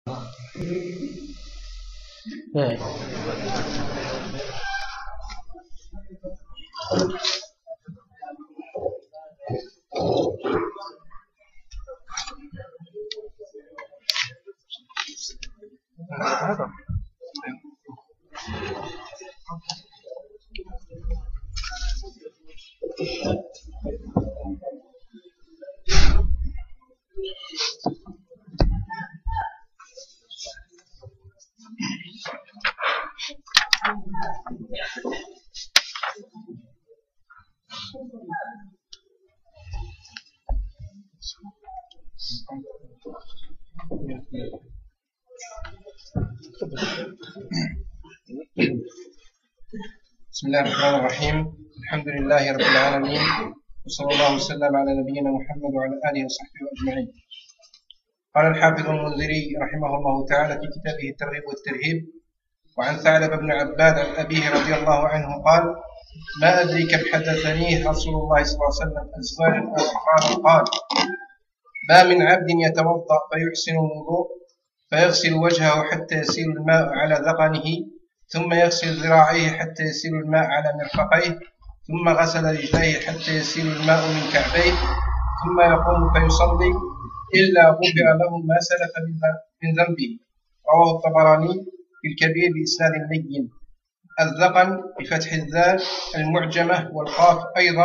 بسم الله الرحمن الرحيم. الحمد لله رب العالمين، وصلى الله وسلم على نبينا محمد وعلى آله وصحبه أجمعين. قال الحافظ المنذري رحمه الله تعالى في كتابه الترغيب والترهيب: وعن ثعلب بن عباد عن أبيه رضي الله عنه قال: ما أدري كم حدثنيه رسول الله صلى الله عليه وسلم أزواجا أو أحقابا قال: ما من عبد يتوضأ فيحسن الوضوء فيغسل وجهه حتى يسيل الماء على ذقنه، ثم يغسل ذراعيه حتى يسيل الماء على مرفقيه، ثم غسل رجليه حتى يسيل الماء من كعبيه، ثم يقوم فيصلي إلا غفر له ما سلف من ذنبه. رواه الطبراني في الكبير بإسناد لين. الذقن بفتح الذال المعجمة والقاف أيضا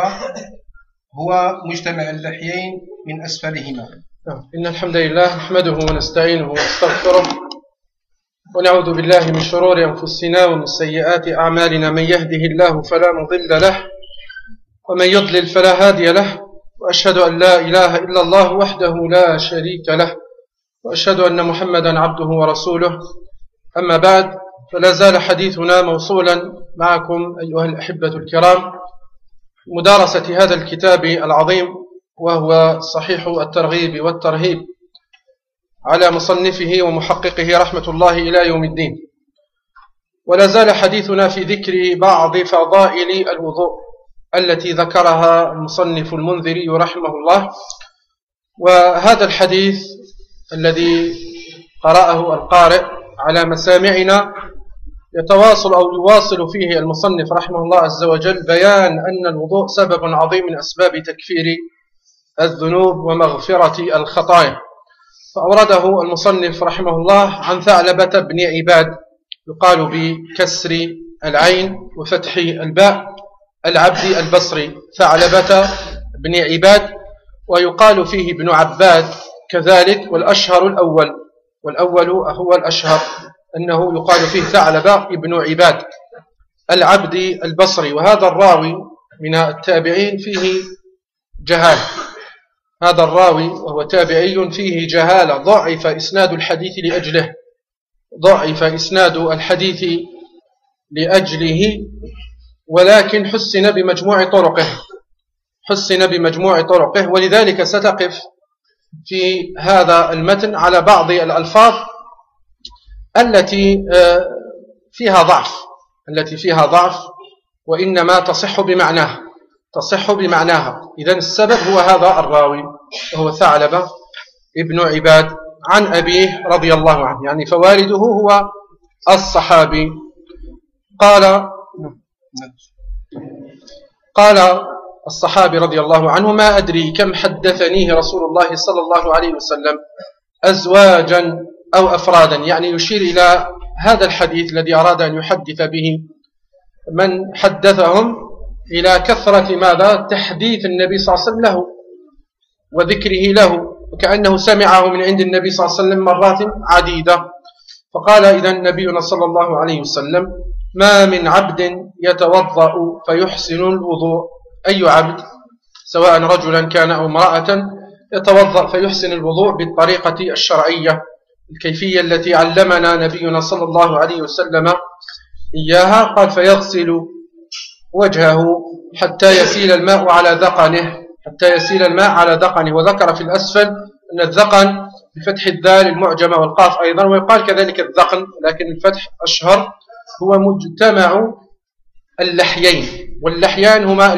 هو مجتمع اللحيين من أسفلهما. إن الحمد لله نحمده ونستعينه ونستغفره ونعوذ بالله من شرور أنفسنا ومن سيئات أعمالنا. من يهده الله فلا مضل له ومن يضلل فلا هادي له، وأشهد أن لا إله إلا الله وحده لا شريك له، وأشهد أن محمدا عبده ورسوله. أما بعد، فلا زال حديثنا موصولا معكم أيها الأحبة الكرام، مدارسة هذا الكتاب العظيم وهو صحيح الترغيب والترهيب على مصنفه ومحققه رحمة الله إلى يوم الدين. ولا زال حديثنا في ذكر بعض فضائل الوضوء التي ذكرها المصنف المنذري رحمه الله. وهذا الحديث الذي قرأه القارئ على مسامعنا يتواصل أو يواصل فيه المصنف رحمه الله عز وجل بيان أن الوضوء سبب عظيم من أسباب تكفير الذنوب ومغفرة الخطايا. فأورده المصنف رحمه الله عن ثعلبة بن عباد، يقال بكسر العين وفتح الباء، العبدي البصري، ثعلبة بن عباد، ويقال فيه ابن عباد كذلك، والأشهر والأول هو الأشهر أنه يقال فيه ثعلبة ابن عباد العبدي البصري. وهذا الراوي من التابعين فيه جهالة، هذا الراوي وهو تابعي فيه جهالة، ضعف إسناد الحديث لأجله، ضعف إسناد الحديث لأجله، ولكن حسن بمجموع طرقه، ولذلك ستقف في هذا المتن على بعض الألفاظ التي فيها ضعف وإنما تصح بمعناها. إذن السبب هو هذا الراوي وهو ثعلبة ابن عباد عن أبيه رضي الله عنه، يعني فوالده هو الصحابي. قال الصحابي رضي الله عنه: ما أدري كم حدثنيه رسول الله صلى الله عليه وسلم أزواجا أو أفرادا، يعني يشير إلى هذا الحديث الذي أراد أن يحدث به من حدثهم إلى كثرة ماذا؟ تحديث النبي صلى الله عليه وسلم له وذكره له، وكأنه سمعه من عند النبي صلى الله عليه وسلم مرات عديدة. فقال إذن نبينا صلى الله عليه وسلم: ما من عبد يتوضأ فيحسن الوضوء، أي عبد سواء رجلا كان أو امرأة، يتوضأ فيحسن الوضوء بالطريقة الشرعية، الكيفية التي علمنا نبينا صلى الله عليه وسلم إياها. قال: فيغسل وجهه حتى يسيل الماء على ذقنه، وذكر في الأسفل أن الذقن بفتح الذال المعجمة والقاف أيضا، ويقال كذلك الذقن، لكن الفتح أشهر. هو مجتمع اللحيين، واللحيان هما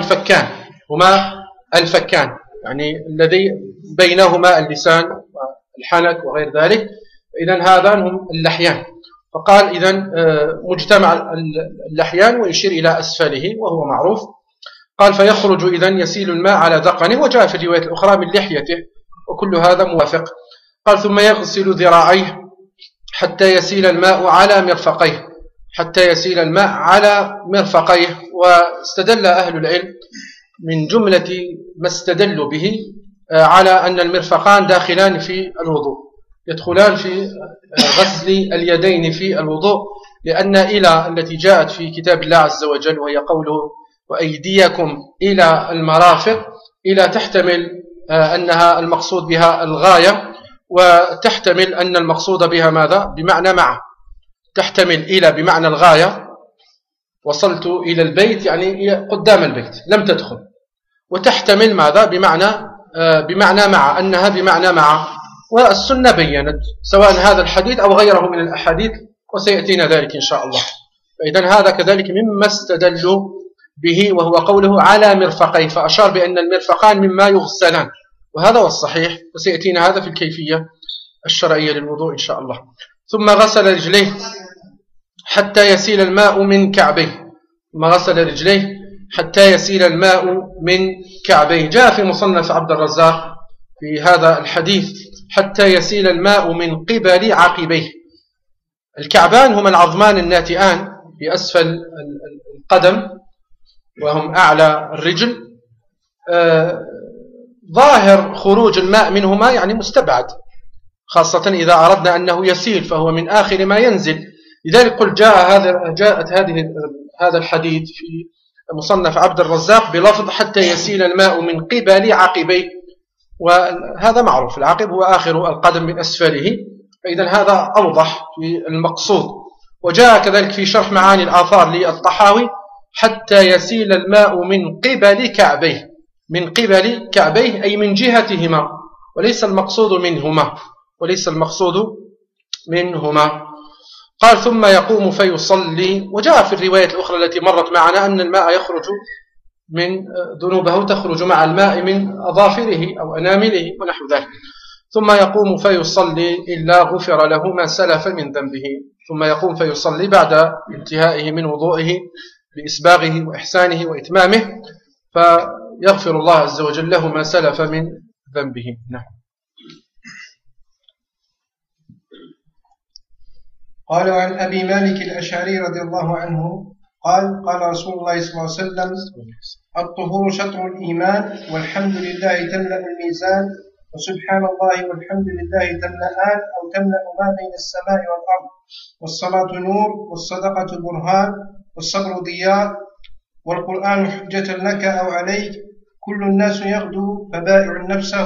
الفكان، يعني الذي بينهما اللسان والحنك وغير ذلك. إذن هذا هم اللحيان. فقال إذن مجتمع اللحيان ويشير إلى أسفله وهو معروف. قال فيخرج إذن يسيل الماء على ذقنه، وجاء في الرواية الأخرى من لحيته، وكل هذا موافق. قال ثم يغسل ذراعيه حتى يسيل الماء على مرفقيه، حتى يسيل الماء على مرفقيه. واستدل أهل العلم من جملة ما استدلوا به على أن المرفقان داخلان في الوضوء، يدخلان في غسل اليدين في الوضوء، لأن إلى التي جاءت في كتاب الله عز وجل وهي قوله وأيديكم إلى المرافق، إلى تحتمل أنها المقصود بها الغاية، وتحتمل أن المقصود بها ماذا؟ بمعنى مع. تحتمل إلى بمعنى الغاية، وصلت إلى البيت يعني قدام البيت لم تدخل، وتحتمل ماذا؟ بمعنى مع، أنها بمعنى مع. والسنة بيّنت سواء هذا الحديث أو غيره من الأحاديث، وسيأتينا ذلك إن شاء الله. فإذن هذا كذلك مما استدلوا به، وهو قوله على مرفقيه، فأشار بأن المرفقان مما يغسلان، وهذا هو الصحيح، وسيأتينا هذا في الكيفية الشرعية للوضوء إن شاء الله. ثم غسل رجليه حتى يسيل الماء من كعبيه، ثم غسل رجليه حتى يسيل الماء من كعبيه. جاء في مصنف عبد الرزاق في هذا الحديث حتى يسيل الماء من قبل عقبيه. الكعبان هما العظمان الناتئان في أسفل القدم وهم أعلى الرجل. ظاهر خروج الماء منهما يعني مستبعد، خاصة إذا أردنا أنه يسيل فهو من آخر ما ينزل. لذلك قل جاءت هذا الحديث في مصنف عبد الرزاق بلفظ حتى يسيل الماء من قبل عقبيه، وهذا معروف، العقب هو آخر القدم من أسفله، فإذا هذا أوضح في المقصود. وجاء كذلك في شرح معاني الآثار للطحاوي حتى يسيل الماء من قبل كعبيه، من قبل كعبيه أي من جهتهما، وليس المقصود منهما، وليس المقصود منهما. قال ثم يقوم فيصلي. وجاء في الرواية الأخرى التي مرت معنا أن الماء يخرج من ذنوبه، تخرج مع الماء من أظافره أو أنامله ونحو ذلك. ثم يقوم فيصلي إلا غفر له ما سلف من ذنبه. ثم يقوم فيصلي بعد انتهائه من وضوئه بإسباغه وإحسانه وإتمامه، فيغفر الله عز وجل له ما سلف من ذنبه. نعم. قال عن أبي مالك الأشعري رضي الله عنه قال قال رسول الله صلى الله عليه وسلم الطهور شطر الإيمان، والحمد لله تملأ الميزان، وسبحان الله والحمد لله تملأان أو تملأ ما بين السماء والأرض، والصلاة نور، والصدقة برهان، والصبر ضياء، والقرآن حجة لك أو عليك، كل الناس يغدو فبائع نفسه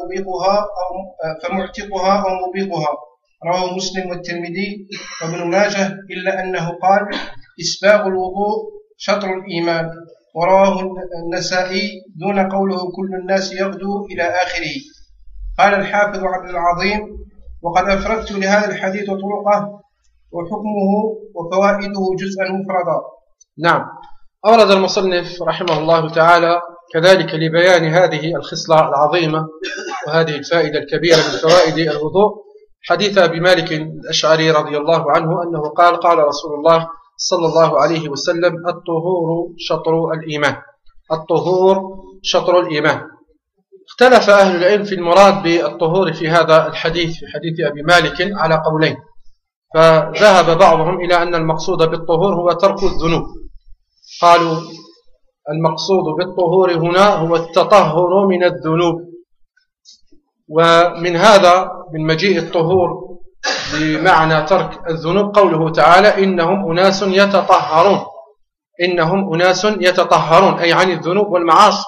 فمعتقها أو موبقها. رواه مسلم والترمذي وابن ماجه، إلا أنه قال إسباغ الوضوء شطر الإيمان، ورواه النسائي دون قوله كل الناس يغدو إلى آخره. قال الحافظ عبد العظيم وقد أفردت لهذا الحديث طرقه وحكمه وفوائده جزءا مفردا. نعم. أورد المصنف رحمه الله تعالى كذلك لبيان هذه الخصلة العظيمة وهذه الفائدة الكبيرة من فوائد الوضوء حديث أبي مالك الأشعري رضي الله عنه أنه قال قال رسول الله صلى الله عليه وسلم الطهور شطر الإيمان. الطهور شطر الإيمان. اختلف أهل العلم في المراد بالطهور في هذا الحديث، في حديث أبي مالك، على قولين. فذهب بعضهم إلى أن المقصود بالطهور هو ترك الذنوب، قالوا المقصود بالطهور هنا هو التطهر من الذنوب. ومن هذا من مجيء الطهور بمعنى ترك الذنوب قوله تعالى إنهم أناس يتطهرون، إنهم أناس يتطهرون أي عن الذنوب والمعاصي.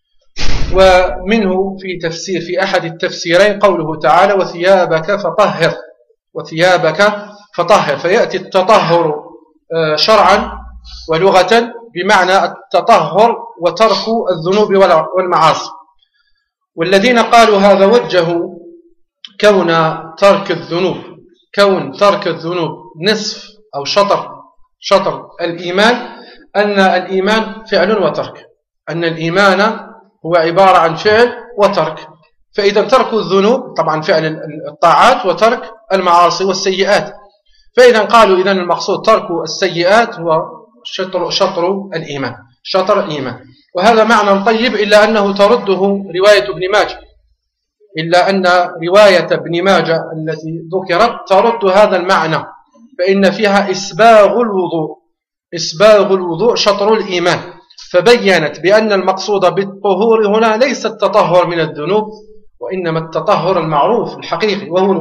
ومنه في أحد التفسيرين قوله تعالى وثيابك فطهر، وثيابك فطهر، فيأتي التطهر شرعا ولغة بمعنى التطهر وترك الذنوب والمعاصي. والذين قالوا هذا وجهوا كون ترك الذنوب نصف أو شطر الإيمان، أن الإيمان فعل وترك، أن الإيمان هو عبارة عن فعل وترك، فإذا ترك الذنوب طبعا فعل الطاعات وترك المعاصي والسيئات. فإذا قالوا إذن المقصود ترك السيئات هو شطر الإيمان، شطر الإيمان. وهذا معنى طيب، إلا أنه ترده رواية ابن ماجه، إلا أن رواية ابن ماجه التي ذكرت ترد هذا المعنى، فإن فيها إسباغ الوضوء شطر الإيمان، فبينت بأن المقصود بالطهور هنا ليس التطهر من الذنوب، وإنما التطهر المعروف الحقيقي وهو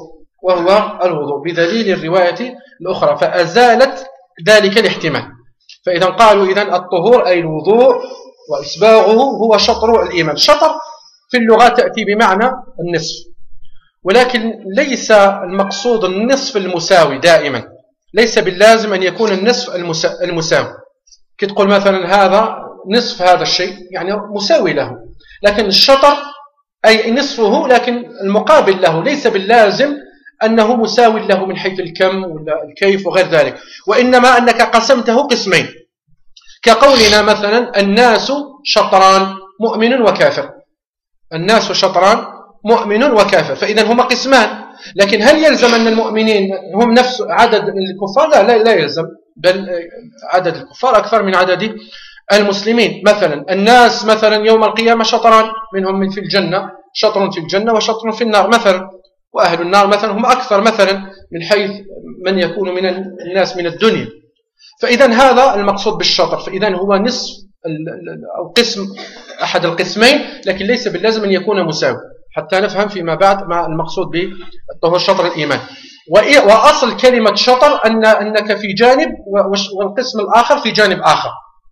الوضوء بدليل الرواية الأخرى، فأزالت ذلك الاحتمال. فإذا قالوا إذن الطهور أي الوضوء، وإسباغه هو شطر الإيمان. شطر في اللغة تأتي بمعنى النصف، ولكن ليس المقصود النصف المساوي دائما، ليس باللازم أن يكون النصف المساوي. كتقول مثلا هذا نصف هذا الشيء يعني مساوي له، لكن الشطر أي نصفه لكن المقابل له ليس باللازم أنه مساوي له من حيث الكم ولا الكيف وغير ذلك، وإنما أنك قسمته قسمين، كقولنا مثلا الناس شطران مؤمن وكافر، الناس شطران مؤمن وكافر، فإذا هما قسمان. لكن هل يلزم أن المؤمنين هم نفس عدد الكفار؟ لا يلزم، بل عدد الكفار أكثر من عدد المسلمين. مثلا الناس مثلا يوم القيامة شطران، منهم من في الجنة شطر في الجنة وشطر في النار مثلا، وأهل النار مثلا هم أكثر مثلا من حيث من يكون من الناس من الدنيا. فإذا هذا المقصود بالشطر، فإذا هو نصف أو قسم أحد القسمين، لكن ليس باللازم أن يكون مساوي، حتى نفهم فيما بعد ما المقصود بالطهور شطر الإيمان. وأصل كلمة شطر أنك في جانب والقسم الآخر في جانب آخر،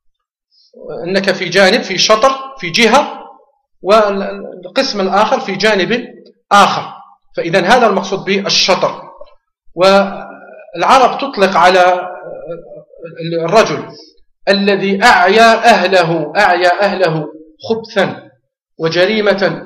أنك في جانب في شطر في جهة والقسم الآخر في جانب آخر، فإذا هذا المقصود بالشطر. والعرب تطلق على الرجل الذي أعيا أهله خبثا وجريمة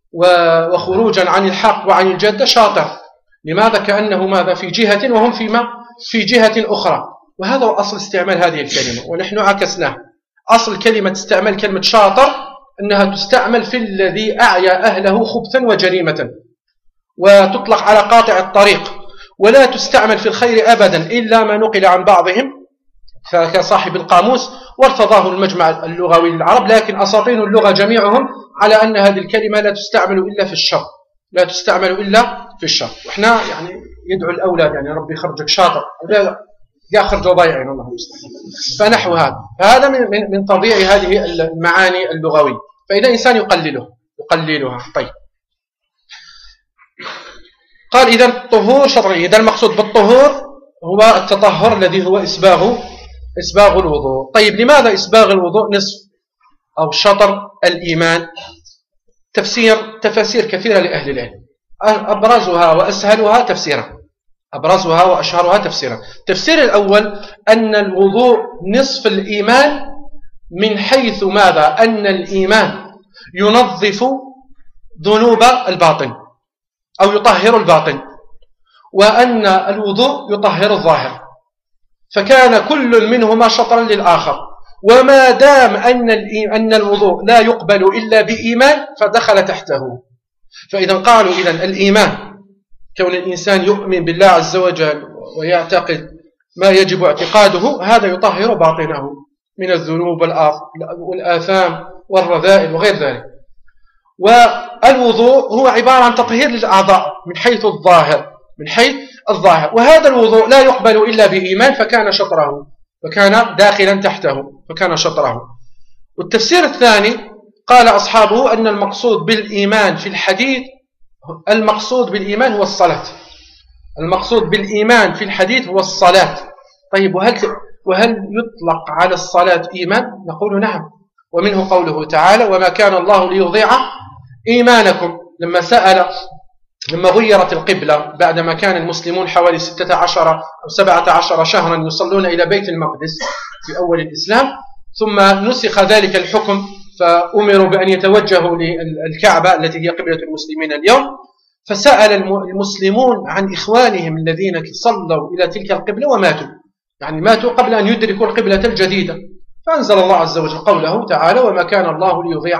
وخروجا عن الحق وعن الجادة شاطر. لماذا؟ كأنه ماذا في جهة وهم في جهة أخرى. وهذا هو أصل استعمال هذه الكلمة، ونحن عكسناه. أصل كلمة استعمال كلمة شاطر أنها تستعمل في الذي أعيا أهله خبثا وجريمة، وتطلق على قاطع الطريق، ولا تستعمل في الخير أبدا إلا ما نقل عن بعضهم كصاحب القاموس وارتضاه المجمع اللغوي للعرب. لكن أساطين اللغة جميعهم على أن هذه الكلمة لا تستعمل إلا في الشر، لا تستعمل إلا في الشر. وإحنا يعني يدعو الأولاد يعني ربي يخرجك شاطر، يخرج ضايعين الله المستعان. فنحو هذا من طبيعي هذه المعاني اللغوية، فإذا إنسان يقللها. طيب، قال إذا الطهور شرعي، إذا المقصود بالطهور هو التطهر الذي هو إسباغ الوضوء. طيب، لماذا إسباغ الوضوء نصف أو شطر الإيمان؟ تفاسير كثيرة لأهل العلم، أبرزها وأسهلها تفسيرا، أبرزها وأشهرها تفسيرا. التفسير الأول أن الوضوء نصف الإيمان، من حيث ماذا؟ أن الإيمان ينظف ذنوب الباطن أو يطهر الباطن، وأن الوضوء يطهر الظاهر، فكان كل منهما شطرا للآخر. وما دام أن الوضوء لا يقبل إلا بإيمان فدخل تحته. فإذا قالوا إذن الإيمان كون الإنسان يؤمن بالله عز وجل ويعتقد ما يجب اعتقاده، هذا يطهر باطنه من الذنوب والآثام والرذائل وغير ذلك. والوضوء هو عبارة عن تطهير للأعضاء من حيث الظاهر، وهذا الوضوء لا يقبل إلا بإيمان، فكان شطره، فكان داخلا تحته، فكان شطره. والتفسير الثاني قال أصحابه أن المقصود بالإيمان في الحديث، المقصود بالإيمان هو الصلاة، المقصود بالإيمان في الحديث هو الصلاة. طيب، وهل يطلق على الصلاة إيمان؟ نقول نعم، ومنه قوله تعالى: وما كان الله ليضيع إيمانكم. لما غيرت القبلة بعدما كان المسلمون حوالي 16 أو 17 شهرا يصلون إلى بيت المقدس في أول الإسلام، ثم نسخ ذلك الحكم فأمروا بأن يتوجهوا للكعبة التي هي قبلة المسلمين اليوم، فسأل المسلمون عن إخوانهم الذين صلوا إلى تلك القبلة وماتوا، يعني ماتوا قبل أن يدركوا القبلة الجديدة، فأنزل الله عز وجل قوله تعالى: وما كان الله ليضيع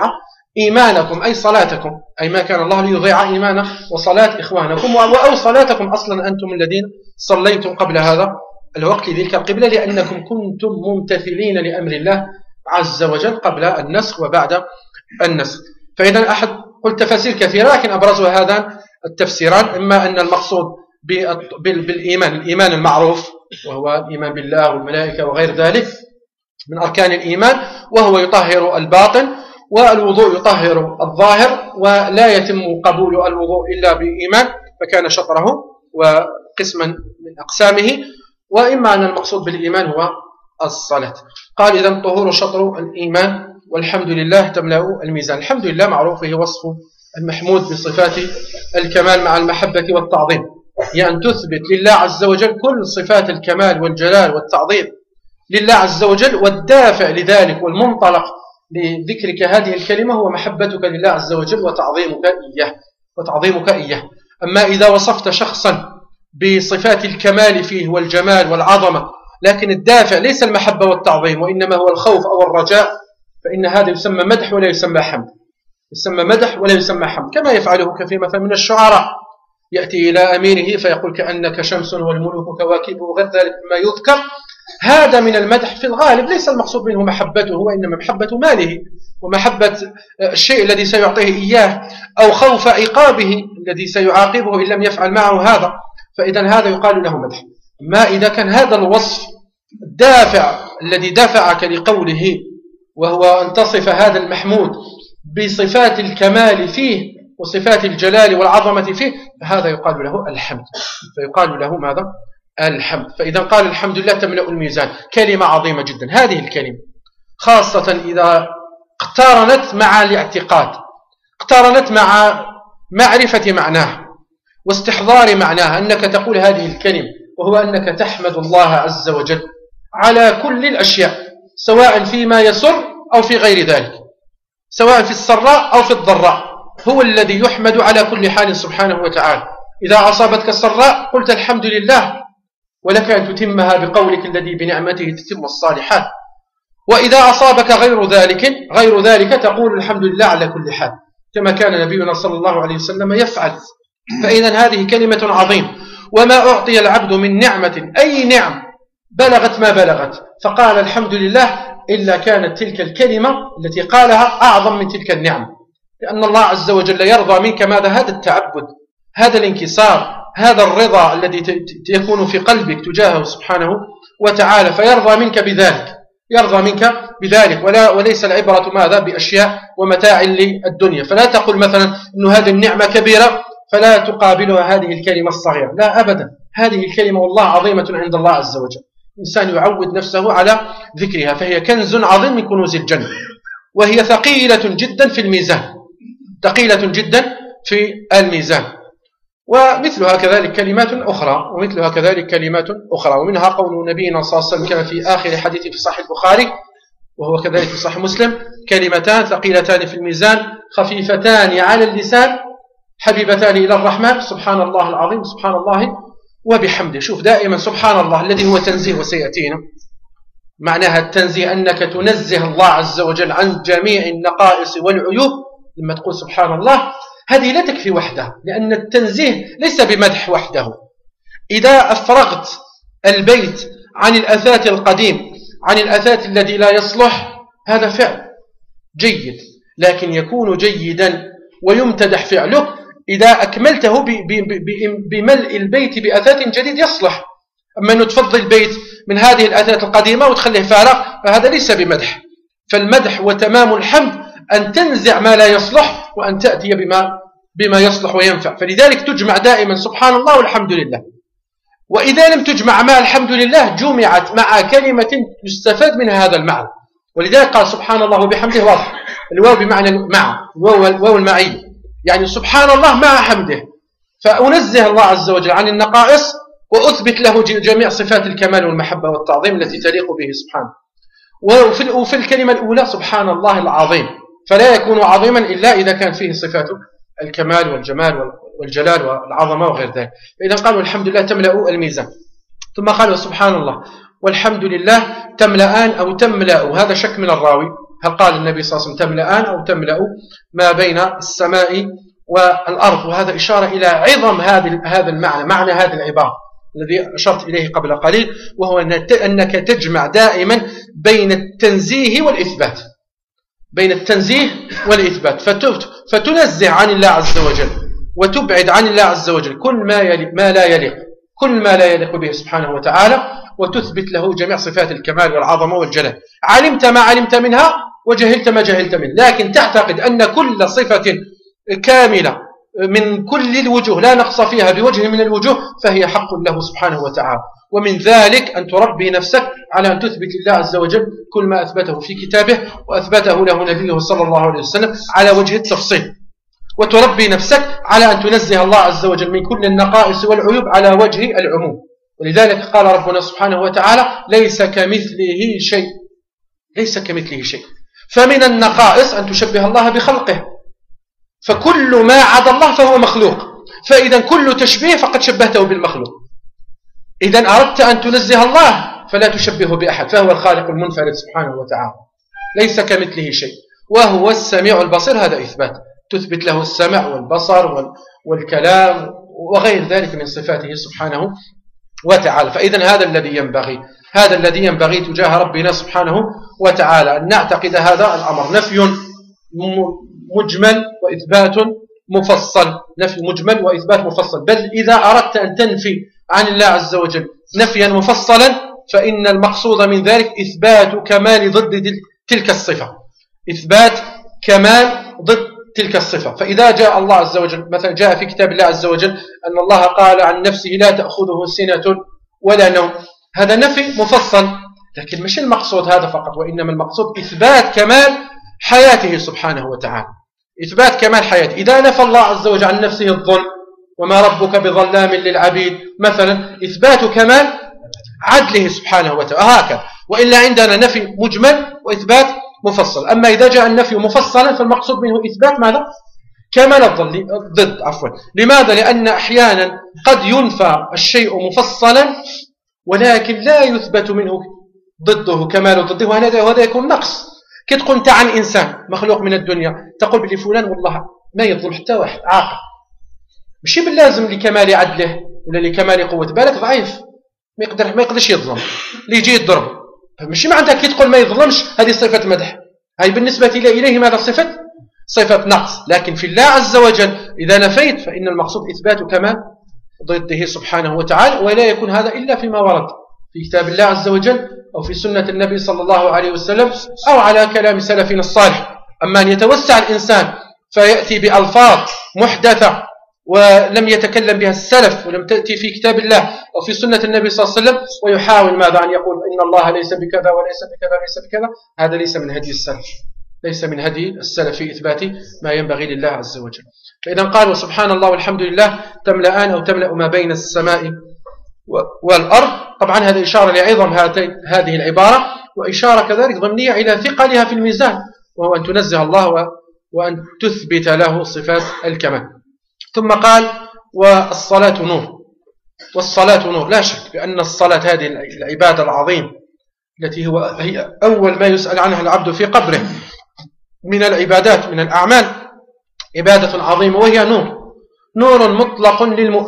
إيمانكم أي صلاتكم، أي ما كان الله ليضيع إيمان وصلاة إخوانكم أو صلاتكم أصلا أنتم الذين صليتم قبل هذا الوقت ذلك القبلة، لأنكم كنتم ممتثلين لأمر الله عز وجل قبل النسخ وبعد النسخ. فإذا أحد قلت تفاسير كثيرة، لكن أبرزها هذان التفسيران: إما أن المقصود بالإيمان الإيمان المعروف، وهو الإيمان بالله والملائكة وغير ذلك من أركان الإيمان، وهو يطهر الباطن، والوضوء يطهر الظاهر، ولا يتم قبول الوضوء إلا بإيمان، فكان شطره وقسما من أقسامه. وإما أن المقصود بالإيمان هو الصلاة. قال: إذن طهور شطر الإيمان والحمد لله تملأ الميزان. الحمد لله معروف هي وصف المحمود بصفات الكمال مع المحبة والتعظيم، هي أن تثبت لله عز وجل كل صفات الكمال والجلال والتعظيم لله عز وجل، والدافع لذلك والمنطلق لذكرك هذه الكلمة هو محبتك لله عز وجل وتعظيمك إياه. أما إذا وصفت شخصا بصفات الكمال فيه والجمال والعظمة، لكن الدافع ليس المحبة والتعظيم وإنما هو الخوف أو الرجاء، فإن هذا يسمى مدح ولا يسمى حمد، يسمى مدح ولا يسمى حمد، كما يفعله كثير مثلا من الشعراء، يأتي إلى أميره فيقول: كأنك شمس والملوك كواكب وغير ذلك ما يذكر. هذا من المدح في الغالب ليس المقصود منه محبته، وإنما محبة ماله ومحبة الشيء الذي سيعطيه إياه، أو خوف عقابه الذي سيعاقبه إن لم يفعل معه هذا، فإذا هذا يقال له مدح. ما إذا كان هذا الوصف الدافع الذي دافعك لقوله، وهو أن تصف هذا المحمود بصفات الكمال فيه وصفات الجلال والعظمة فيه، فهذا يقال له الحمد، فيقال له ماذا؟ الحمد. فإذا قال الحمد لله تملأ الميزان، كلمة عظيمة جدا. هذه الكلمة خاصة إذا اقترنت مع الاعتقاد، اقترنت مع معرفة معناه واستحضار معناها، أنك تقول هذه الكلمة، وهو أنك تحمد الله عز وجل على كل الأشياء، سواء فيما يسر أو في غير ذلك، سواء في السراء أو في الضراء، هو الذي يحمد على كل حال سبحانه وتعالى. إذا أصابتك السراء قلت الحمد لله، ولك أن تتمها بقولك الذي بنعمته تتم الصالحات. وإذا أصابك غير ذلك تقول الحمد لله على كل حال، كما كان نبينا صلى الله عليه وسلم يفعل. فإذا هذه كلمة عظيمة. وما أعطي العبد من نعمة، أي نعم بلغت ما بلغت، فقال الحمد لله، إلا كانت تلك الكلمة التي قالها أعظم من تلك النعمة، لأن الله عز وجل يرضى منك ماذا؟ هذا التعبد، هذا الانكسار، هذا الرضا الذي يكون في قلبك تجاهه سبحانه وتعالى، فيرضى منك بذلك وليس العبرة ماذا؟ بأشياء ومتاع للدنيا. فلا تقل مثلا أن هذه النعمة كبيرة فلا تقابلها هذه الكلمة الصغيرة، لا أبدا، هذه الكلمة والله عظيمة عند الله عز وجل. الإنسان يعود نفسه على ذكرها، فهي كنز عظيم من كنوز الجنة، وهي ثقيلة جدا في الميزان، ثقيلة جدا في الميزان. ومثلها كذلك كلمات أخرى، ومنها قول نبينا صلى الله عليه وسلم كما في آخر حديث في صحيح البخاري، وهو كذلك في صحيح مسلم: كلمتان ثقيلتان في الميزان خفيفتان على اللسان حبيبتان إلى الرحمن، سبحان الله العظيم، سبحان الله وبحمده. شوف دائما سبحان الله الذي هو تنزيه، وسيأتينا معناها التنزيه، أنك تنزه الله عز وجل عن جميع النقائص والعيوب. لما تقول سبحان الله هذه لا تكفي وحدها، لأن التنزيه ليس بمدح وحده. إذا أفرغت البيت عن الأثاث القديم، عن الأثاث الذي لا يصلح، هذا فعل جيد، لكن يكون جيدا ويمتدح فعلك إذا أكملته بملء البيت بأثاث جديد يصلح. أما أن تفضي البيت من هذه الأثاث القديمة وتخليه فارغ، فهذا ليس بمدح. فالمدح وتمام الحمد أن تنزع ما لا يصلح وأن تأتي بما يصلح وينفع. فلذلك تجمع دائما سبحان الله والحمد لله. وإذا لم تجمع مع الحمد لله جمعت مع كلمة يستفاد منها هذا المعنى، ولذلك قال سبحان الله وبحمده واضح، الواو بمعنى مع، الواو المعية، يعني سبحان الله مع حمده، فأنزه الله عز وجل عن النقائص وأثبت له جميع صفات الكمال والمحبة والتعظيم التي تليق به سبحانه. وفي الكلمة الأولى سبحان الله العظيم، فلا يكون عظيما إلا إذا كان فيه صفات الكمال والجمال والجلال والعظمة وغير ذلك. فإذا قالوا الحمد لله تملأ الميزان، ثم قالوا سبحان الله والحمد لله تملأان أو تملأ، هذا شك من الراوي، هل قال النبي صلى الله عليه وسلم تملأان أو تملأ ما بين السماء والأرض؟ وهذا إشارة إلى عظم هذا المعنى، معنى هذه العبارة الذي أشرت إليه قبل قليل، وهو أنك تجمع دائما بين التنزيه والإثبات، بين التنزيه والإثبات، فتنزه عن الله عز وجل وتبعد عن الله عز وجل كل ما لا يليق به سبحانه وتعالى، وتثبت له جميع صفات الكمال والعظمة والجلال. علمت ما علمت منها وجهلت ما جهلت منه، لكن تعتقد أن كل صفة كاملة من كل الوجوه لا نقص فيها بوجه من الوجوه فهي حق له سبحانه وتعالى. ومن ذلك أن تربي نفسك على أن تثبت لله عز وجل كل ما أثبته في كتابه وأثبته له نبيه صلى الله عليه وسلم على وجه التفصيل، وتربي نفسك على أن تنزه الله عز وجل من كل النقائص والعيوب على وجه العموم. ولذلك قال ربنا سبحانه وتعالى ليس كمثله شيء، ليس كمثله شيء. فمن النقائص أن تشبه الله بخلقه، فكل ما عدا الله فهو مخلوق، فإذا كل تشبيه فقد شبهته بالمخلوق. إذا أردت أن تنزه الله فلا تشبهه بأحد، فهو الخالق المنفرد سبحانه وتعالى، ليس كمثله شيء، وهو السميع البصير. هذا إثبات، تثبت له السمع والبصر والكلام وغير ذلك من صفاته سبحانه وتعالى. فإذا هذا الذي ينبغي تجاه ربنا سبحانه وتعالى أن نعتقد هذا الأمر. نفي مجمل وإثبات مفصل، نفي مجمل وإثبات مفصل. بل إذا أردت أن تنفي عن الله عز وجل نفيا مفصلا فإن المقصود من ذلك إثبات كمال ضد تلك الصفة، إثبات كمال ضد تلك الصفة. فإذا جاء الله عز وجل مثلا جاء في كتاب الله عز وجل أن الله قال عن نفسه لا تأخذه سنة ولا نوم، هذا نفي مفصل، لكن مش المقصود هذا فقط، وإنما المقصود إثبات كمال حياته سبحانه وتعالى، إثبات كمال حياته. إذا نفى الله عز وجل عن نفسه الظلم وما ربك بظلام للعبيد مثلا، إثبات كمال عدله سبحانه وتعالى، هكذا. وإلا عندنا نفي مجمل وإثبات مفصل. أما إذا جاء النفي مفصلا فالمقصود منه إثبات ماذا؟ كمال الضد. لماذا؟ لأن أحيانا قد ينفى الشيء مفصلا ولكن لا يثبت منه ضده كمال ضده، وهذا يكون نقص. كي تقول أنت عن إنسان مخلوق من الدنيا تقول لفلان والله ما يظلم حتى واحد، عاقل، ماشي باللازم لكمال عدله ولا لكمال قوة، بالك ضعيف ما يقدرش يظلم، اللي يجي يضرب، ماشي معناتها كي تقول ما يظلمش هذه صفة مدح، هاي بالنسبة إليه ماذا؟ صفة نقص. لكن في الله عز وجل إذا نفيت فإن المقصود إثبات كمال ضده سبحانه وتعالى، ولا يكون هذا إلا فيما ورد في كتاب الله عز وجل أو في سنة النبي صلى الله عليه وسلم أو على كلام سلفنا الصالح. أما أن يتوسع الإنسان فيأتي بألفاظ محدثة ولم يتكلم بها السلف ولم تأتي في كتاب الله أو في سنة النبي صلى الله عليه وسلم، ويحاول ماذا؟ أن يقول إن الله ليس بكذا وليس بكذا وليس بكذا، هذا ليس من هدي السلف، ليس من هدي السلف في إثبات ما ينبغي لله عز وجل. فإذا قال وسبحان الله والحمد لله تملأان أو تملأ ما بين السماء والأرض، طبعا هذا إشارة لعظم هذه العبارة، وإشارة كذلك ضمنية إلى ثقلها في الميزان، وهو أن تنزه الله وأن تثبت له صفات الكمال. ثم قال والصلاة نور. والصلاة نور، لا شك بأن الصلاة هذه العبادة العظيم التي هي أول ما يسأل عنها العبد في قبره من العبادات من الأعمال، عبادة عظيمة، وهي نور مطلق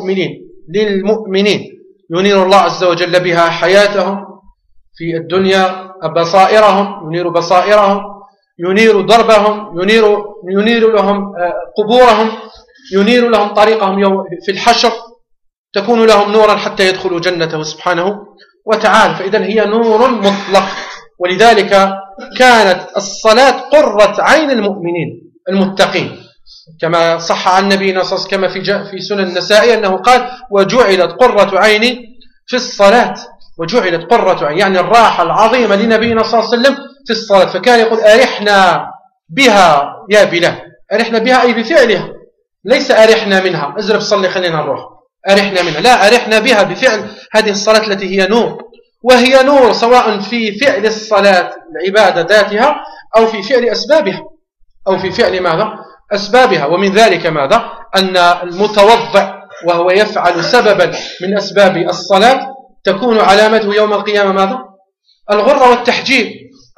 للمؤمنين ينير الله عز وجل بها حياتهم في الدنيا، ينير بصائرهم، ينير دربهم، ينير لهم قبورهم، ينير لهم طريقهم في الحشر، تكون لهم نورا حتى يدخلوا جنته سبحانه وتعالى. فإذا هي نور مطلق، ولذلك كانت الصلاة قرة عين المؤمنين المتقين، كما صح عن نبينا صلى الله عليه وسلم كما في سنن النسائي أنه قال وجعلت قرة عيني في الصلاة. وجعلت قرة عين يعني الراحة العظيمة لنبينا صلى الله عليه وسلم في الصلاة. فكان يقول أرحنا بها يا بلال، أرحنا بها أي بفعلها، ليس أرحنا منها ازرب صلي خلينا نروح أرحنا منها، لا، أرحنا بها بفعل هذه الصلاة التي هي نور. وهي نور سواء في فعل الصلاة العبادة ذاتها أو في فعل أسبابها، أو في فعل ماذا؟ أسبابها. ومن ذلك ماذا؟ أن المتوضع وهو يفعل سببا من أسباب الصلاة تكون علامته يوم القيامة ماذا؟ الغرة والتحجيب.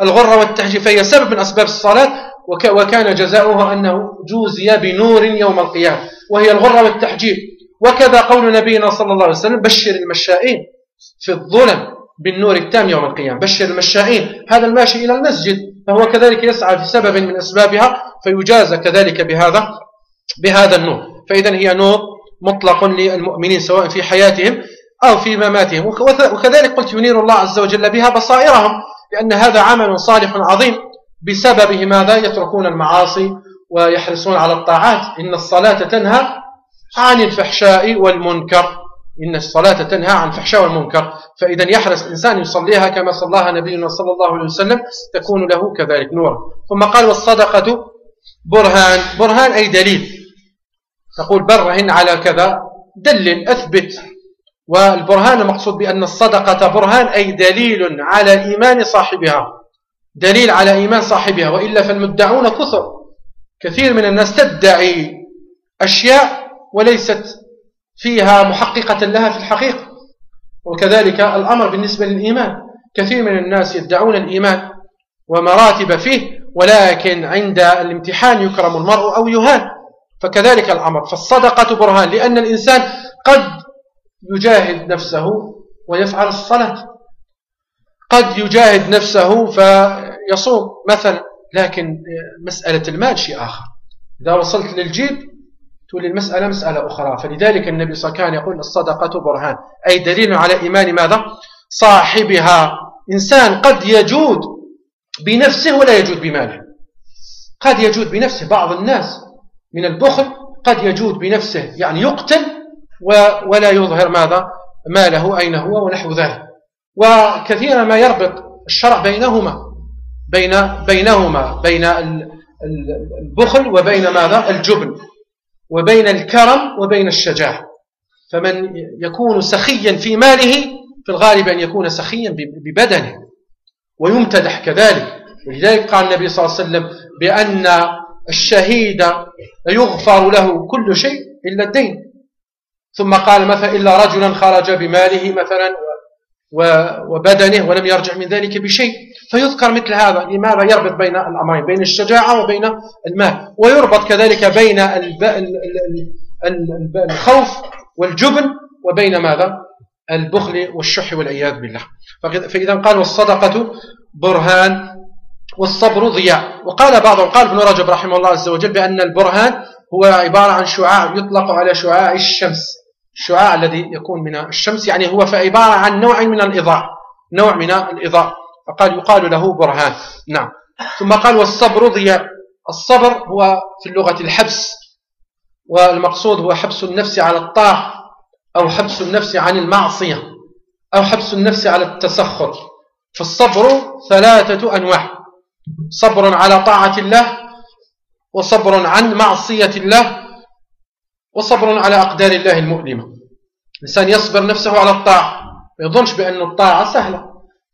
الغرة والتحجيل، فهي سبب من أسباب الصلاة، وكان جزاؤها أنه جوزي بنور يوم القيامة، وهي الغرة والتحجيل. وكذا قول نبينا صلى الله عليه وسلم: بشر المشائين في الظلم بالنور التام يوم القيامة. بشر المشائين، هذا الماشي إلى المسجد فهو كذلك يسعى في سبب من أسبابها فيجازى كذلك بهذا النور. فإذا هي نور مطلق للمؤمنين سواء في حياتهم أو في مماتهم. وكذلك قلت ينير الله عز وجل بها بصائرهم، لأن هذا عمل صالح عظيم بسببه ماذا؟ يتركون المعاصي ويحرصون على الطاعات. إن الصلاة تنهى عن الفحشاء والمنكر، إن الصلاة تنهى عن الفحشاء والمنكر. فإذا يحرص الإنسان يصليها كما صلاها نبينا صلى الله عليه وسلم تكون له كذلك نورا. ثم قال: والصدقة برهان. برهان أي دليل، تقول برهن على كذا، دلل أثبت. والبرهان المقصود بأن الصدقة برهان أي دليل على إيمان صاحبها، دليل على إيمان صاحبها. وإلا فالمدعون كثير من الناس تدعي أشياء وليست فيها محققة لها في الحقيقة. وكذلك الأمر بالنسبة للإيمان، كثير من الناس يدعون الإيمان ومراتب فيه، ولكن عند الامتحان يكرم المرء أو يهان. فكذلك الأمر، فالصدقة برهان، لأن الإنسان قد يجاهد نفسه ويفعل الصلاة، قد يجاهد نفسه فيصوم مثلا، لكن مسألة المال شيء آخر. إذا وصلت للجيب تقول المسألة مسألة أخرى. فلذلك النبي صلى الله عليه وسلم يقول: الصدقة برهان أي دليل على إيمان ماذا؟ صاحبها. إنسان قد يجود بنفسه ولا يجود بماله، قد يجود بنفسه. بعض الناس من البخل قد يجود بنفسه، يعني يقتل ولا يظهر ماذا؟ ماله أين هو ونحو ذلك. وكثيرا ما يربط الشرع بين البخل وبين ماذا؟ الجبن، وبين الكرم وبين الشجاعة. فمن يكون سخيا في ماله في الغالب أن يكون سخيا ببدنه ويمتدح كذلك. ولذلك قال النبي صلى الله عليه وسلم بأن الشهيد يغفر له كل شيء إلا الدين. ثم قال مثلا: إلا رجلا خرج بماله مثلا وبدنه ولم يرجع من ذلك بشيء. فيذكر مثل هذا. لماذا؟ يربط بين الأمرين، بين الشجاعة وبين المال، ويربط كذلك بين الخوف والجبن وبين ماذا؟ البخل والشح والعياذ بالله. فإذا قال: والصدقة برهان والصبر ضياء. وقال بعضهم، قال ابن رجب رحمه الله عز وجل بأن البرهان هو عبارة عن شعاع يطلق على شعاع الشمس، الشعاع الذي يكون من الشمس، يعني هو عبارة عن نوع من الإضاء، فقال يقال له برهان. نعم. ثم قال: والصبر ضياء. الصبر هو في اللغة الحبس، والمقصود هو حبس النفس على الطاعة، أو حبس النفس عن المعصية، أو حبس النفس على التسخط. فالصبر 3 أنواع: صبر على طاعة الله، وصبر عن معصية الله، وصبر على أقدار الله المؤلمة. الإنسان يصبر نفسه على الطاعة، ما يظنش بأن الطاعة سهلة،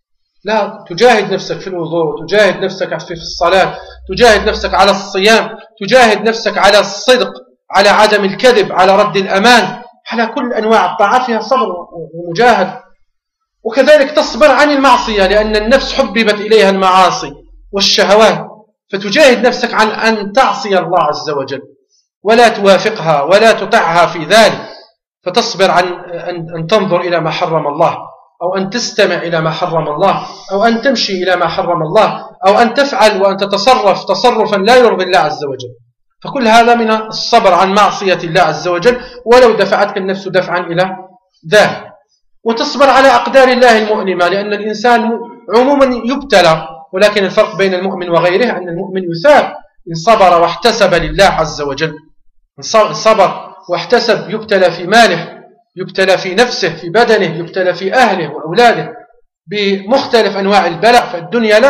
لا، تجاهد نفسك في الوضوء، تجاهد نفسك في الصلاة، تجاهد نفسك على الصيام، تجاهد نفسك على الصدق، على عدم الكذب، على رد الأمان، على كل أنواع الطاعات فيها صبر ومجاهد. وكذلك تصبر عن المعصية، لأن النفس حببت إليها المعاصي والشهوات، فتجاهد نفسك عن أن تعصي الله عز وجل ولا توافقها ولا تطعها في ذلك، فتصبر عن أن تنظر إلى ما حرم الله، أو أن تستمع إلى ما حرم الله، أو أن تمشي إلى ما حرم الله، أو أن تفعل وأن تتصرف تصرفا لا يرضي الله عز وجل. فكل هذا من الصبر عن معصية الله عز وجل، ولو دفعتك النفس دفعا إلى ذلك. وتصبر على أقدار الله المؤلمة، لأن الإنسان عموما يبتلى، ولكن الفرق بين المؤمن وغيره أن المؤمن يثاب إن صبر واحتسب لله عز وجل. إن صبر واحتسب يبتلى في ماله، يبتلى في نفسه، في بدنه، يبتلى في أهله وأولاده بمختلف أنواع البلاء. فالدنيا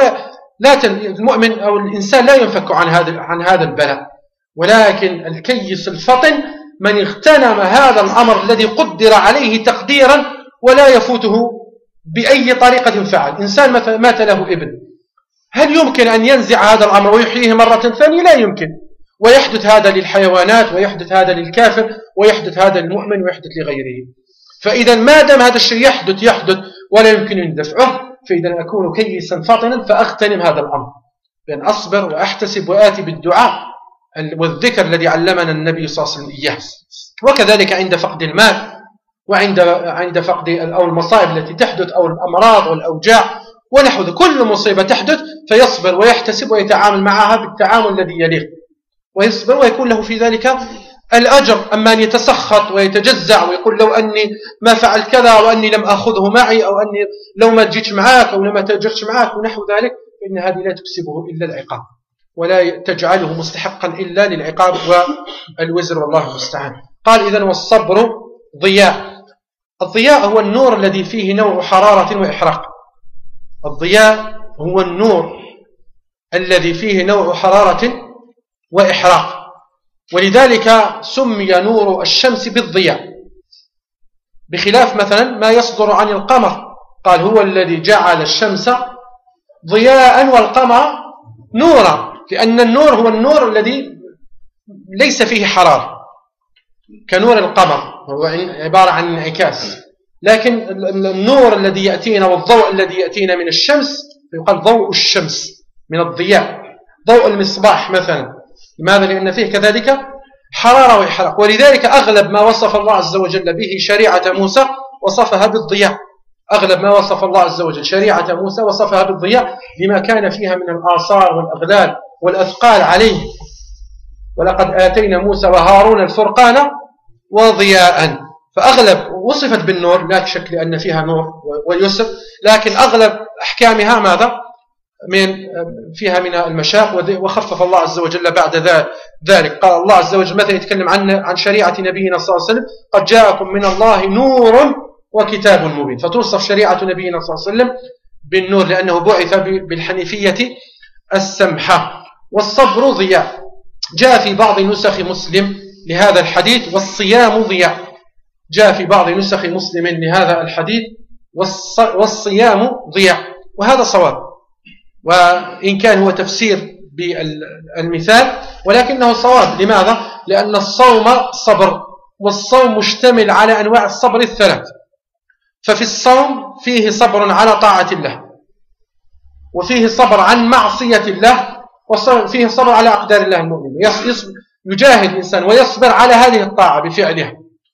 المؤمن أو الإنسان لا ينفك عن هذا البلاء، ولكن الكيس الفطن من اغتنم هذا الأمر الذي قدر عليه تقديرا ولا يفوته بأي طريقة فعل. إنسان مات له ابن، هل يمكن أن ينزع هذا الأمر ويحييه مرة ثانية؟ لا يمكن. ويحدث هذا للحيوانات، ويحدث هذا للكافر، ويحدث هذا للمؤمن، ويحدث لغيره. فإذا ما دام هذا الشيء يحدث ولا يمكن أن يدفعه، فإذا أكون كيسا فاطنا فأغتنم هذا الأمر، بأن أصبر وأحتسب وآتي بالدعاء والذكر الذي علمنا النبي صلى الله عليه وسلم إياه. وكذلك عند فقد المال، وعند فقد أو المصائب التي تحدث أو الأمراض والأوجاع ونحو كل مصيبة تحدث، فيصبر ويحتسب ويتعامل معها بالتعامل الذي يليق، ويصبر ويكون له في ذلك الأجر. أما أن يتسخط ويتجزع ويقول لو أني ما فعل كذا وأني لم أخذه معي أو أني لو ما جيتش معاك أو لما تاجرتش معاك ونحو ذلك، فإن هذه لا تكسبه إلا العقاب، ولا تجعله مستحقا إلا للعقاب والوزر، والله المستعان. قال إذن والصبر ضياء. الضياء هو النور الذي فيه نوع حرارة وإحراق. الضياء هو النور الذي فيه نوع حرارة وإحراق، ولذلك سمي نور الشمس بالضياء، بخلاف مثلا ما يصدر عن القمر، قال هو الذي جعل الشمس ضياء والقمر نورا، لأن النور هو النور الذي ليس فيه حرارة كنور القمر، هو عبارة عن انعكاس. لكن النور الذي يأتينا والضوء الذي يأتينا من الشمس يقال ضوء الشمس من الضياء، ضوء المصباح مثلا. لماذا؟ لأن فيه كذلك حرارة وإحراق. ولذلك أغلب ما وصف الله عز وجل به شريعة موسى وصفها بالضياء. أغلب ما وصف الله عز وجل شريعة موسى وصفها بالضياء لما كان فيها من الآثار والأغلال والأثقال عليه. ولقد آتينا موسى وهارون الفرقان وضياء، فأغلب وصفت بالنور لا شك لأن فيها نور واليسر، لكن أغلب أحكامها ماذا؟ فيها من المشاق، وخفف الله عز وجل بعد ذلك. قال الله عز وجل مثلا يتكلم عن شريعة نبينا صلى الله عليه وسلم: قد جاءكم من الله نور وكتاب مبين. فتوصف شريعة نبينا صلى الله عليه وسلم بالنور لأنه بعث بالحنيفية السمحة. والصبر ضياء. جاء في بعض نسخ مسلم لهذا الحديث: والصيام ضياء. جاء في بعض نسخ مسلم لهذا الحديث: والصيام ضياء. وهذا صواب، وإن كان هو تفسير بالمثال ولكنه صواب. لماذا؟ لأن الصوم صبر، والصوم مشتمل على أنواع الصبر الثلاث. ففي الصوم فيه صبر على طاعة الله، وفيه صبر عن معصية الله، وفيه صبر على أقدار الله المؤمن. يجاهد الإنسان ويصبر على هذه الطاعة بفعلها،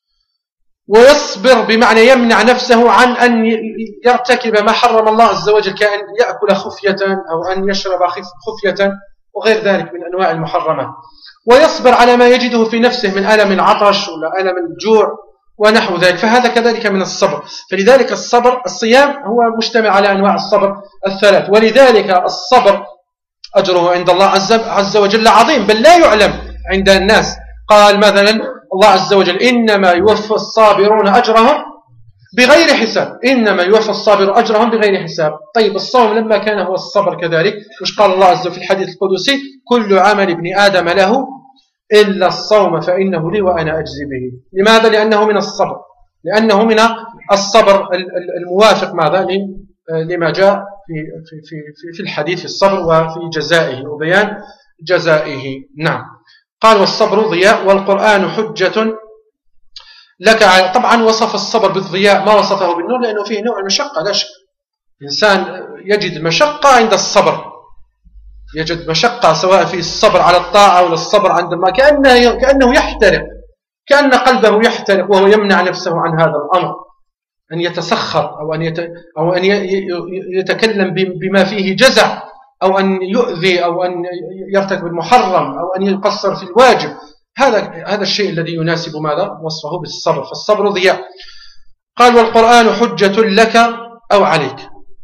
ويصبر بمعنى يمنع نفسه عن أن يرتكب ما حرم الله عز وجل، كأن يأكل خفية أو أن يشرب خفية وغير ذلك من أنواع المحرمات. ويصبر على ما يجده في نفسه من ألم العطش ولا ألم الجوع ونحو ذلك، فهذا كذلك من الصبر. فلذلك الصيام هو مجتمع على أنواع الصبر الثلاث. ولذلك الصبر أجره عند الله عز وجل عظيم، بل لا يعلم عند الناس. قال مثلا الله عز وجل: إنما يوفى الصابرون أجرهم بغير حساب. إنما يوفى الصابر أجرهم بغير حساب. طيب الصوم لما كان هو الصبر كذلك، وش قال الله عز وجل في الحديث القدسي: كل عمل ابن آدم له إلا الصوم فإنه لي وأنا أجزي به. لماذا؟ لأنه من الصبر، لأنه من الصبر الموافق ماذا لما جاء في الحديث في الصبر وفي جزائه وبيان جزائه. نعم. قال: والصبر ضياء والقرآن حجة لك. طبعا وصف الصبر بالضياء، ما وصفه بالنور، لأنه فيه نوع المشقة لا شك. الإنسان يجد مشقة عند الصبر، يجد مشقة سواء في الصبر على الطاعة ولا الصبر عند ما كأنه يحترق، كأن قلبه يحترق وهو يمنع نفسه عن هذا الأمر، أن يتسخط أو أن يتكلم بما فيه جزع، أو أن يؤذي، أو أن يرتكب المحرم، أو أن يقصر في الواجب. هذا الشيء الذي يناسب ماذا؟ وصفه بالصبر. فالصبر ضياء. قال: والقرآن حجة لك أو عليك.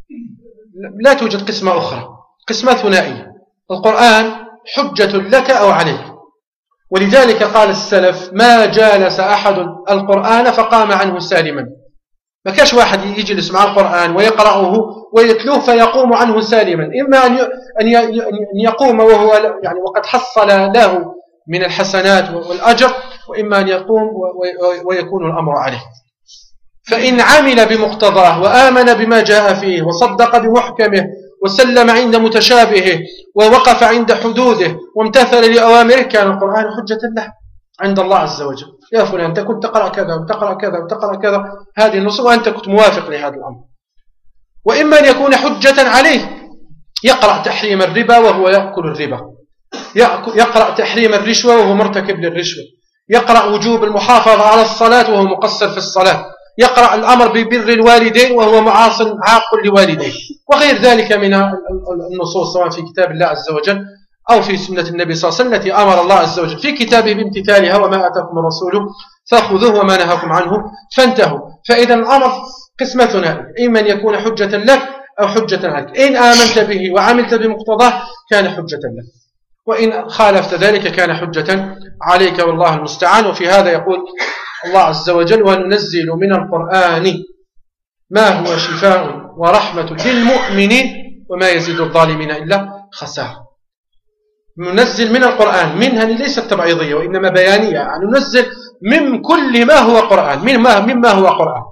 لا توجد قسمة أخرى، قسمة ثنائية. القرآن حجة لك أو عليك. ولذلك قال السلف: ما جالس أحد القرآن فقام عنه سالما. ما كاش واحد يجلس مع القرآن ويقرأه ويتلوه فيقوم عنه سالما، إما أن يقوم وهو يعني وقد حصل له من الحسنات والأجر، وإما أن يقوم ويكون الأمر عليه. فإن عمل بمقتضاه وآمن بما جاء فيه وصدق بمحكمه وسلم عند متشابهه ووقف عند حدوده وامتثل لأوامره، كان القرآن حجة له عند الله عز وجل. يا فلان أنت كنت تقرأ كذا وتقرأ كذا وتقرأ كذا، هذه النصوص، وأنت كنت موافق لهذا الأمر. وإما أن يكون حجة عليه، يقرأ تحريم الربا وهو يأكل الربا، يقرأ تحريم الرشوة وهو مرتكب للرشوة، يقرأ وجوب المحافظة على الصلاة وهو مقصر في الصلاة، يقرأ الأمر ببر الوالدين وهو معاص عاق لوالديه، وغير ذلك من النصوص سواء في كتاب الله عز وجل أو في سنة النبي صلى الله عليه وسلم التي أمر الله عز وجل في كتابه بامتثالها، وما آتاكم الرسول فخذوه وما نهاكم عنه فانتهوا. فإذا الأمر قسمتنا، إما أن يكون حجة لك أو حجة عليك، إن آمنت به وعملت بمقتضاه كان حجة لك، وإن خالفت ذلك كان حجة عليك، والله المستعان. وفي هذا يقول الله عز وجل: وننزل من القرآن ما هو شفاء ورحمة للمؤمنين وما يزيد الظالمين إلا خسارة. ننزل من القرآن، منها ليست تبعيضية وإنما بيانية، يعني ننزل من كل ما هو قرآن، مما هو قرآن،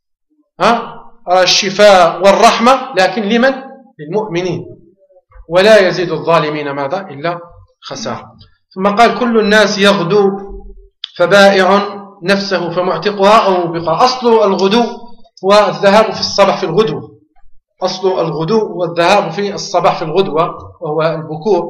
الشفاء والرحمة، لكن لمن؟ للمؤمنين، ولا يزيد الظالمين ماذا؟ إلا خسارة. ثم قال: كل الناس يغدو فبائع نفسه فمعتقها أو موبقها. أصل الغدو هو الذهاب في الصباح في الغدو، أصل الغدو هو الذهاب في الصباح في الغدوة وهو البكور،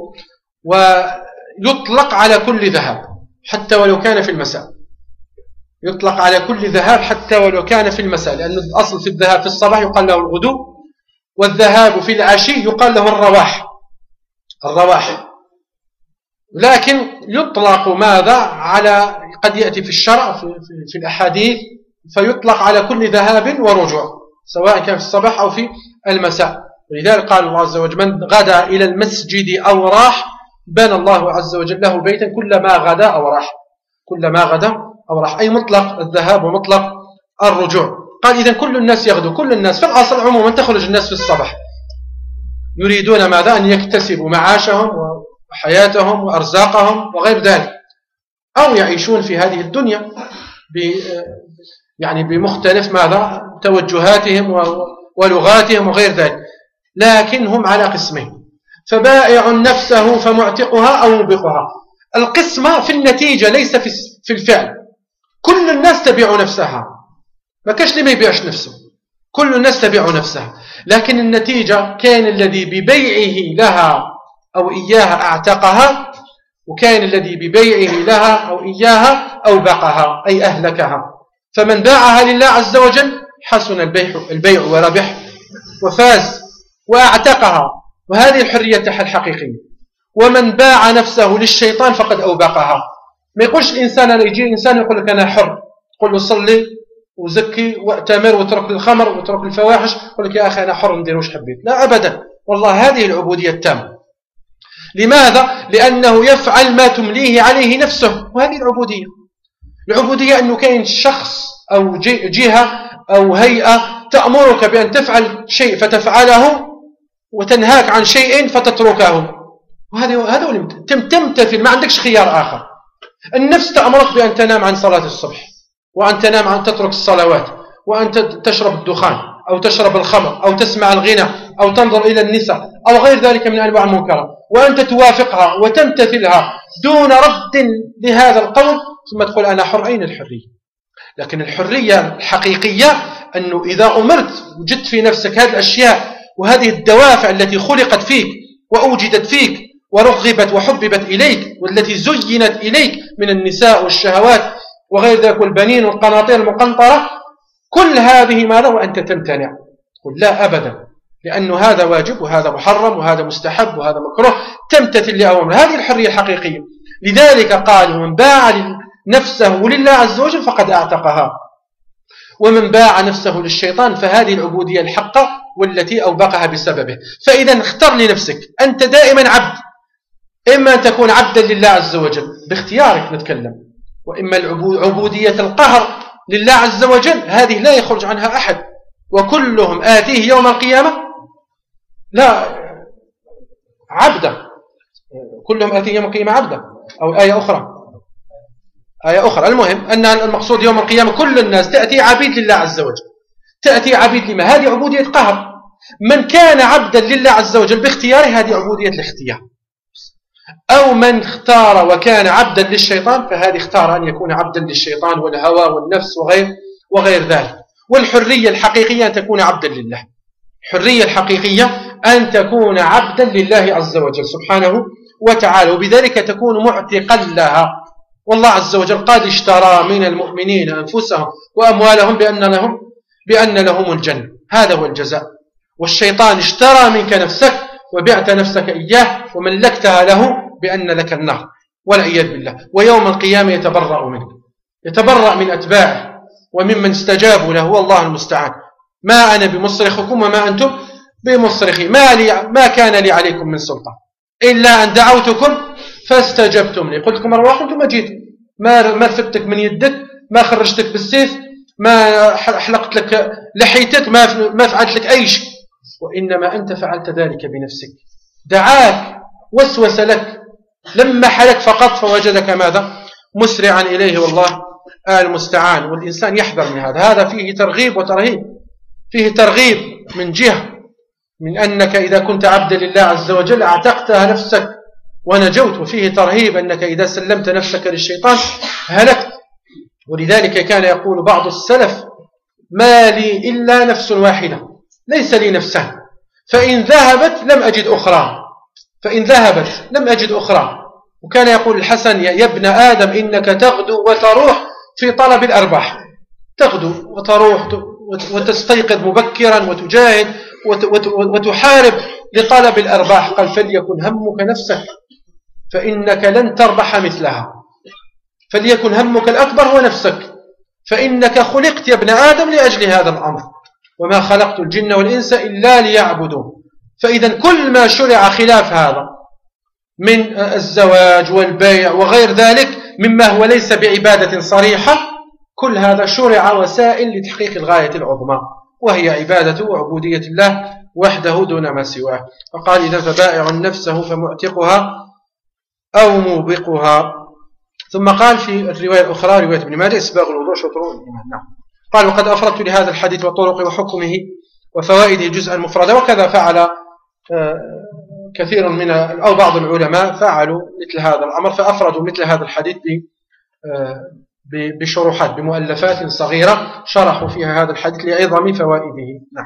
ويطلق على كل ذهاب حتى ولو كان في المساء، يطلق على كل ذهاب حتى ولو كان في المساء، لأن الأصل في الذهاب في الصباح يقال له الغدو، والذهاب في العشي يقال له الرواح. لكن يطلق ماذا على، قد يأتي في الشرع في الأحاديث فيطلق على كل ذهاب ورجوع سواء كان في الصباح أو في المساء. ولذلك قال الله عز وجل: من غدا إلى المسجد أو راح بنى الله عز وجل له بيتا كلما غدا أو راح، أي مطلق الذهاب ومطلق الرجوع. قال: إذن كل الناس يغدو، كل الناس في الأصل عموما تخرج الناس في الصباح يريدون ماذا؟ أن يكتسبوا معاشهم وحياتهم وأرزاقهم وغير ذلك، أو يعيشون في هذه الدنيا يعني بمختلف ماذا؟ توجهاتهم ولغاتهم وغير ذلك. لكن هم على قسمين: فبائع نفسه فمعتقها أو موبقها. القسمة في النتيجة ليس في الفعل. كل الناس تبيع نفسها، ما كاش اللي ما يبيعش نفسه، كل الناس تبيع نفسها، لكن النتيجة كان الذي ببيعه لها أو إياها أعتقها، وكان الذي ببيعه لها أو إياها أوبقها أي أهلكها. فمن باعها لله عز وجل حسن البيع وربح وفاز وأعتقها، وهذه الحرية الحقيقية. ومن باع نفسه للشيطان فقد أوبقها. ما يقولش الإنسان، أنا يجي إنسان يقول لك أنا حر، قل له صلي وزكي واتمر وترك الخمر وترك الفواحش، يقول لك يا أخي أنا حر ندير وش حبيت. لا أبدا، والله هذه العبودية التامة. لماذا؟ لأنه يفعل ما تمليه عليه نفسه، وهذه العبودية أنه كاين شخص أو جهة أو هيئة تأمرك بأن تفعل شيء فتفعله وتنهاك عن شيء فتتركه، وهذا هو تمتثل، ما عندكش خيار آخر. النفس تأمرك بأن تنام عن صلاة الصبح، وأن تنام عن تترك الصلوات، وأن تشرب الدخان أو تشرب الخمر أو تسمع الغنى أو تنظر إلى النساء أو غير ذلك من أنواع المنكرات، وأنت توافقها وتمتثلها دون رد لهذا القول، ثم تقول أنا حر. أين الحرية؟ لكن الحرية الحقيقية أنه إذا أمرت وجدت في نفسك هذه الأشياء وهذه الدوافع التي خلقت فيك وأوجدت فيك ورغبت وحببت إليك والتي زينت إليك من النساء والشهوات وغير ذلك والبنين والقناطير المقنطرة، كل هذه ماذا؟ وأنت تمتنع، قل لا أبدا، لأن هذا واجب وهذا محرم وهذا مستحب وهذا مكروه، تمتثل لأوامر. هذه الحرية الحقيقية. لذلك قال: من باع نفسه لله عز وجل فقد أعتقها، ومن باع نفسه للشيطان فهذه العبودية الحقة والتي أوبقها بسببه. فإذا اختر لنفسك، أنت دائما عبد، إما أن تكون عبدا لله عز وجل باختيارك نتكلم، وإما عبودية القهر لله عز وجل، هذه لا يخرج عنها أحد، وكلهم آتيه يوم القيامة لا عبدا، كلهم آتيه يوم القيامة عبدا. أو آية أخرى. المهم أن المقصود يوم القيامة كل الناس تأتي عبيد لله عز وجل، تأتي عبيد لما؟ هذه عبودية قهر. من كان عبدا لله عز وجل باختياره هذه عبودية الاختيار، أو من اختار وكان عبدا للشيطان فهذه اختار أن يكون عبدا للشيطان والهوى والنفس وغير ذلك. والحرية الحقيقية أن تكون عبدا لله. الحرية الحقيقية أن تكون عبدا لله عز وجل سبحانه وتعالى، وبذلك تكون معتقا لها. والله عز وجل قد اشترى من المؤمنين أنفسهم وأموالهم بأن لهم الجنة، هذا هو الجزاء. والشيطان اشترى منك نفسك وبعت نفسك إياه وملكتها له بأن لك النار والعياذ بالله. ويوم القيامة يتبرأ منك، يتبرأ من أتباعه وممن استجابوا له، والله المستعان. ما أنا بمصرخكم وما أنتم بمصرخي، ما كان لي عليكم من سلطان إلا أن دعوتكم فاستجبتم لي، قلت لكم أرواح أنتم ما جيتوا، ما رفدتك من يدك، ما خرجتك بالسيف، ما حلقت لك لحيتك، ما فعلت لك أي شيء، وإنما أنت فعلت ذلك بنفسك. دعاك، وسوس لك، لمح لك فقط فوجدك ماذا؟ مسرعا إليه، والله المستعان. والإنسان يحذر من هذا فيه ترغيب وترهيب. فيه ترغيب من جهة من أنك إذا كنت عبدا لله عز وجل اعتقتها نفسك ونجوت، وفيه ترهيب أنك إذا سلمت نفسك للشيطان هلكت. ولذلك كان يقول بعض السلف: ما لي إلا نفس واحدة، ليس لي نفسان، فإن ذهبت لم أجد أخرى، فإن ذهبت لم أجد أخرى. وكان يقول الحسن: يا ابن آدم إنك تغدو وتروح في طلب الأرباح، تغدو وتروح وتستيقظ مبكرا وتجاهد وتحارب لطلب الأرباح. قال: فليكن همك نفسك فإنك لن تربح مثلها، فليكن همك الأكبر هو نفسك، فإنك خلقت يا ابن آدم لأجل هذا الأمر، وما خلقت الجن والإنس إلا ليعبدون. فإذا كل ما شرع خلاف هذا من الزواج والبيع وغير ذلك مما هو ليس بعبادة صريحة، كل هذا شرع وسائل لتحقيق الغاية العظمى، وهي عبادة وعبودية الله وحده دون ما سواه. فقال: إذا فبائع نفسه فمعتقها أو موبقها. ثم قال في الرواية الأخرى رواية ابن ماجه: إسباغ الوضوء شطر الإيمان. نعم. قال: وقد أفردت لهذا الحديث وطرق وحكمه وفوائده جزءا مفردا. وكذا فعل كثير من أو بعض العلماء فعلوا مثل هذا الأمر، فأفردوا مثل هذا الحديث بشروحات، بمؤلفات صغيرة شرحوا فيها هذا الحديث لعظم فوائده. نعم.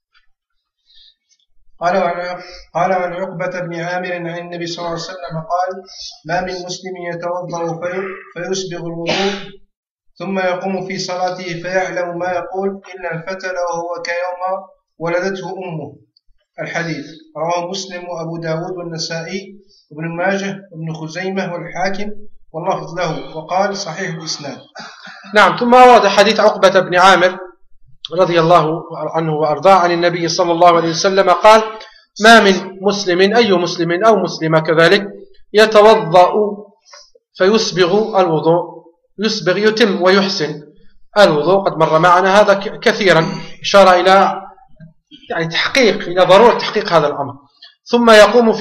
قال عن عقبة بن عامر عن النبي صلى الله عليه وسلم قال: ما من مسلم يتوضأ فيسبغ الوضوء ثم يقوم في صلاته فيعلم ما يقول إلا انفتل وهو كيوم ولدته أمه. الحديث رواه مسلم وأبو داود والنسائي وابن ماجه وابن خزيمة والحاكم واللفظ له، وقال: صحيح الإسناد. نعم. ثم ورد حديث عقبة بن عامر رضي الله عنه وأرضاه عن النبي صلى الله عليه وسلم قال: ما من مسلم، أي مسلم أو مسلمة كذلك، يتوضأ فيسبغ الوضوء، يسبغ يتم ويحسن الوضوء، قد مر معنا هذا كثيرا، إشارة إلى يعني تحقيق، إلى ضرورة تحقيق هذا الأمر. ثم يقوم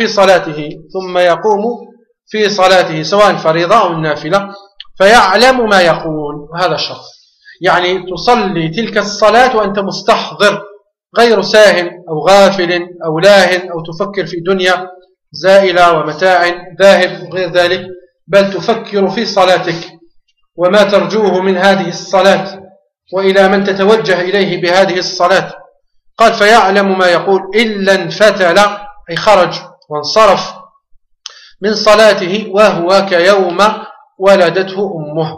في صلاته سواء فريضة أو النافلة فيعلم ما يقول، وهذا الشرط، يعني تصلي تلك الصلاة وأنت مستحضر، غير ساهن أو غافل أو لاهن أو تفكر في دنيا زائلة ومتاع ذاهب وغير ذلك، بل تفكر في صلاتك وما ترجوه من هذه الصلاة وإلى من تتوجه إليه بهذه الصلاة. قال: فيعلم ما يقول إلا انفتل، أي خرج وانصرف من صلاته وهو كيوم ولدته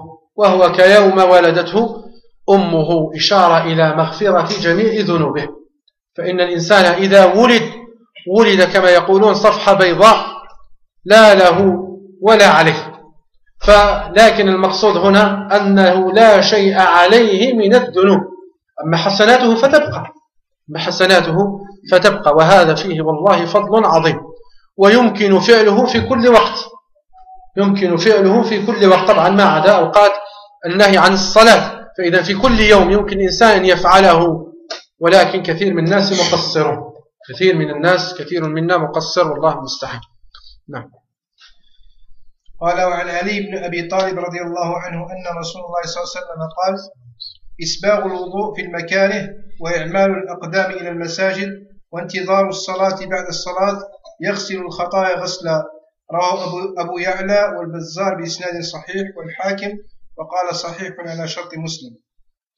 أمه، إشارة إلى مغفرة جميع ذنوبه. فإن الإنسان إذا ولد كما يقولون صفحة بيضاء، لا له ولا عليه، لكن المقصود هنا أنه لا شيء عليه من الذنوب، أما حسناته فتبقى، وهذا فيه والله فضل عظيم، ويمكن فعله في كل وقت، طبعا ما عدا أوقات النهي عن الصلاة، فإذا في كل يوم يمكن إنسان يفعله، ولكن كثير من الناس مقصر، والله المستعان. نعم. قال: وعن علي بن أبي طالب رضي الله عنه أن رسول الله صلى الله عليه وسلم قال: إسباغ الوضوء في المكاره وإعمال الأقدام إلى المساجد وانتظار الصلاة بعد الصلاة يغسل الخطايا غسلا. رواه أبو يعلى والبزار بإسناد صحيح والحاكم، وقال: صحيح على شرط مسلم.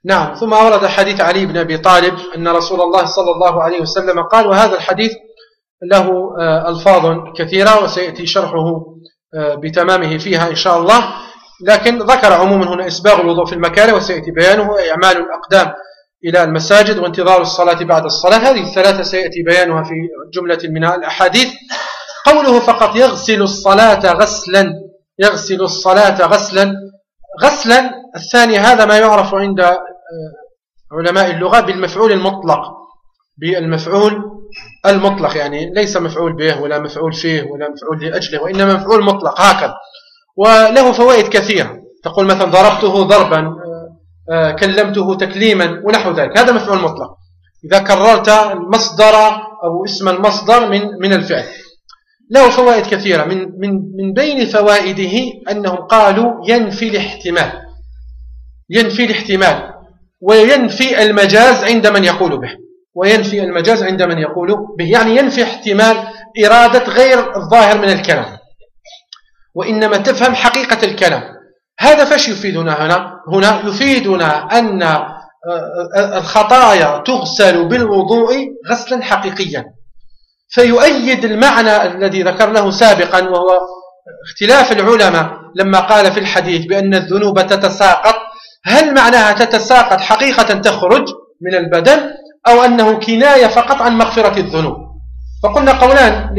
نعم. ثم ورد حديث علي بن أبي طالب أن رسول الله صلى الله عليه وسلم قال، وهذا الحديث له ألفاظ كثيرة وسيأتي شرحه بتمامه فيها إن شاء الله، لكن ذكر عموما هنا إسباغ الوضوء في المكاره وسيأتي بيانه، إعمال الأقدام إلى المساجد، وانتظار الصلاة بعد الصلاة. هذه الثلاثة سيأتي بيانها في جملة من الأحاديث. قوله فقط يغسل الصلاة غسلا، يغسل الصلاة غسلا، غسلا الثاني هذا ما يعرف عند علماء اللغة بالمفعول المطلق، بالمفعول المطلق، يعني ليس مفعول به ولا مفعول فيه ولا مفعول لأجله، وإنما مفعول مطلق هكذا، وله فوائد كثيرة. تقول مثلا ضربته ضربا، كلمته تكليما ونحو ذلك، هذا مفعول مطلق إذا كررت المصدر أو اسم المصدر من الفعل. له فوائد كثيرة، من بين فوائده أنهم قالوا ينفي الاحتمال، ينفي الاحتمال وينفي المجاز عند من يقول به، وينفي المجاز عند من يقول به، يعني ينفي احتمال إرادة غير الظاهر من الكلام، وإنما تفهم حقيقة الكلام. هذا فاش يفيدنا هنا يفيدنا أن الخطايا تغسل بالوضوء غسلا حقيقيا، فيؤيد المعنى الذي ذكرناه سابقا، وهو اختلاف العلماء لما قال في الحديث بأن الذنوب تتساقط، هل معناها تتساقط حقيقة تخرج من البدن أو أنه كناية فقط عن مغفرة الذنوب؟ فقلنا قولان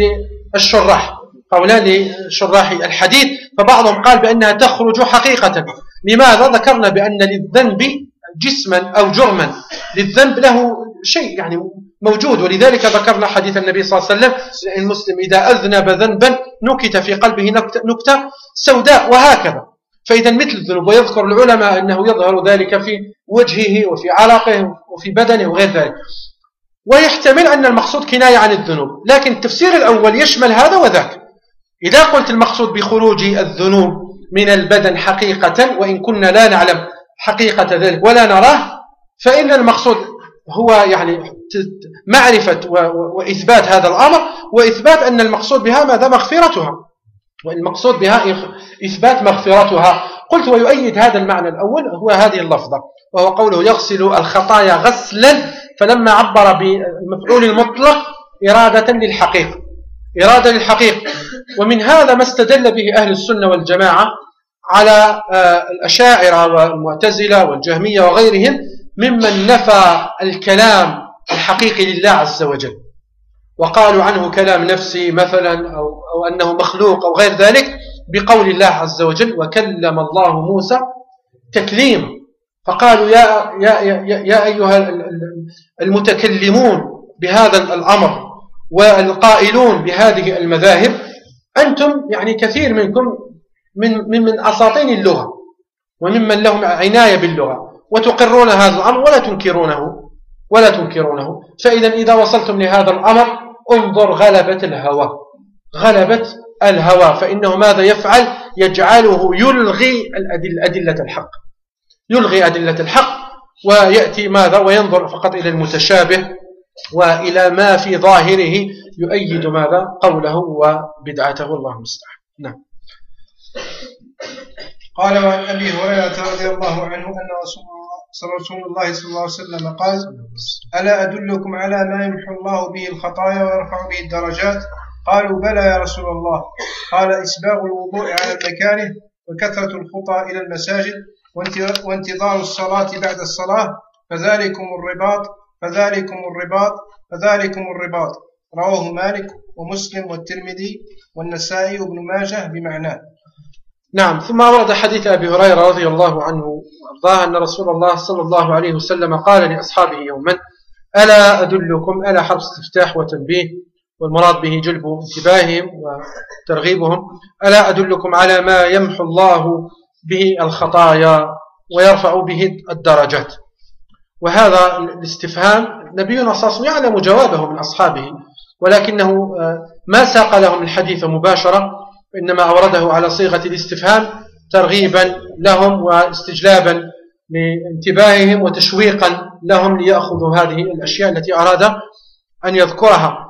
لشراح الحديث، فبعضهم قال بأنها تخرج حقيقة. لماذا؟ ذكرنا بأن للذنب جسما أو جرما، للذنب له شيء يعني موجود، ولذلك ذكرنا حديث النبي صلى الله عليه وسلم المسلم إذا أذنب ذنبا نكت في قلبه نكتة سوداء، وهكذا. فإذا مثل الذنوب، ويذكر العلماء أنه يظهر ذلك في وجهه وفي عرقه وفي بدنه وغير ذلك، ويحتمل أن المقصود كناية عن الذنوب، لكن التفسير الأول يشمل هذا وذاك. إذا قلت المقصود بخروج الذنوب من البدن حقيقة، وإن كنا لا نعلم حقيقة ذلك ولا نراه، فإن المقصود هو يعني معرفة وإثبات هذا الأمر، وإثبات أن المقصود بها ماذا؟ مغفرتها، والمقصود بها إثبات مغفرتها. قلت ويؤيد هذا المعنى الأول هو هذه اللفظة، وهو قوله يغسل الخطايا غسلا، فلما عبر بالمفعول المطلق إرادة للحقيقة، إرادة للحقيقة. ومن هذا ما استدل به أهل السنة والجماعة على الأشاعرة والمعتزلة والجهمية وغيرهم ممن نفى الكلام الحقيقي لله عز وجل، وقالوا عنه كلام نفسي مثلا أو أنه مخلوق أو غير ذلك، بقول الله عز وجل وكلم الله موسى تكليما. فقالوا يا أيها المتكلمون بهذا الأمر والقائلون بهذه المذاهب، أنتم يعني كثير منكم من أساطين اللغة وممن لهم عناية باللغة، وتقرون هذا الأمر ولا تنكرونه. فإذا وصلتم لهذا الأمر انظر غلبة الهوى، فإنه ماذا يفعل؟ يجعله يلغي أدلة الحق، ويأتي ماذا؟ وينظر فقط إلى المتشابه وإلى ما في ظاهره يؤيد ماذا؟ قوله وبدعته. الله المستعان. نعم. قال وعن أبي هريرة رضي الله عنه أن رسول الله صلى الله عليه وسلم قال ألا أدلكم على ما يمحو الله به الخطايا ويرفع به الدرجات؟ قالوا بلى يا رسول الله. قال إسباغ الوضوء على المكاره، وكثرة الخطى إلى المساجد، وانتظار الصلاة بعد الصلاة، فذلكم الرباط. رواه مالك ومسلم والترمذي والنسائي وابن ماجه بمعناه. نعم. ثم ورد حديث أبي هريرة رضي الله عنه وأرضاه أن رسول الله صلى الله عليه وسلم قال لأصحابه يوما ألا أدلكم، ألا حرف استفتاح وتنبيه، والمراد به جلب انتباههم وترغيبهم، ألا أدلكم على ما يمحو الله به الخطايا ويرفع به الدرجات. وهذا الاستفهام نبينا صلى الله عليه وسلم يعلم جوابه من أصحابه، ولكنه ما ساق لهم الحديث مباشرة، إنما أورده على صيغة الاستفهام ترغيبا لهم واستجلابا لانتباههم وتشويقا لهم ليأخذوا هذه الأشياء التي أراد أن يذكرها.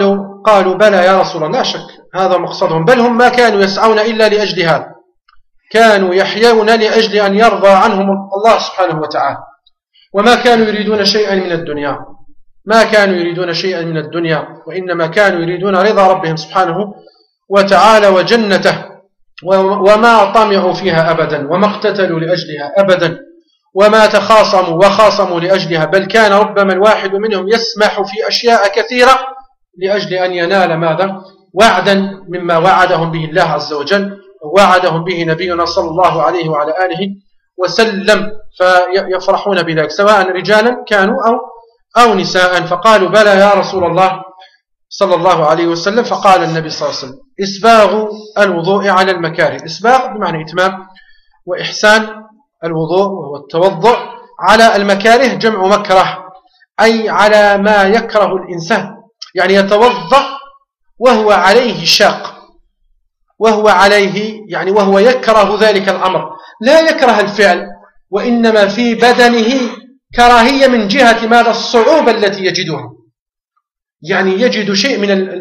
فقالوا بلى يا رسول الله، لا شك هذا مقصدهم، بل هم ما كانوا يسعون إلا لأجل هذا، كانوا يحيون لأجل أن يرضى عنهم الله سبحانه وتعالى، وما كانوا يريدون شيئا من الدنيا، ما كانوا يريدون شيئا من الدنيا، وإنما كانوا يريدون رضا ربهم سبحانه وتعالى وجنته، وما طمعوا فيها أبدا، وما اقتتلوا لأجلها أبدا، وما تخاصموا وخاصموا لأجلها، بل كان ربما الواحد منهم يسمح في أشياء كثيرة لأجل أن ينال ماذا؟ وعدا مما وعدهم به الله عز وجل، ووعدهم به نبينا صلى الله عليه وعلى آله وسلم، فيفرحون بذلك سواء رجالا كانوا أو نساء. فقالوا بلى يا رسول الله صلى الله عليه وسلم. فقال النبي صلى الله عليه وسلم إسباغ الوضوء على المكاره. إسباغ بمعنى إتمام وإحسان الوضوء وهو التوضؤ على المكاره، جمع مكره، أي على ما يكره الإنسان، يعني يتوضأ وهو عليه شاق، وهو عليه يعني وهو يكره ذلك الأمر، لا يكره الفعل، وإنما في بدنه كراهية من جهة ماذا؟ الصعوبة التي يجدها، يعني يجد شيء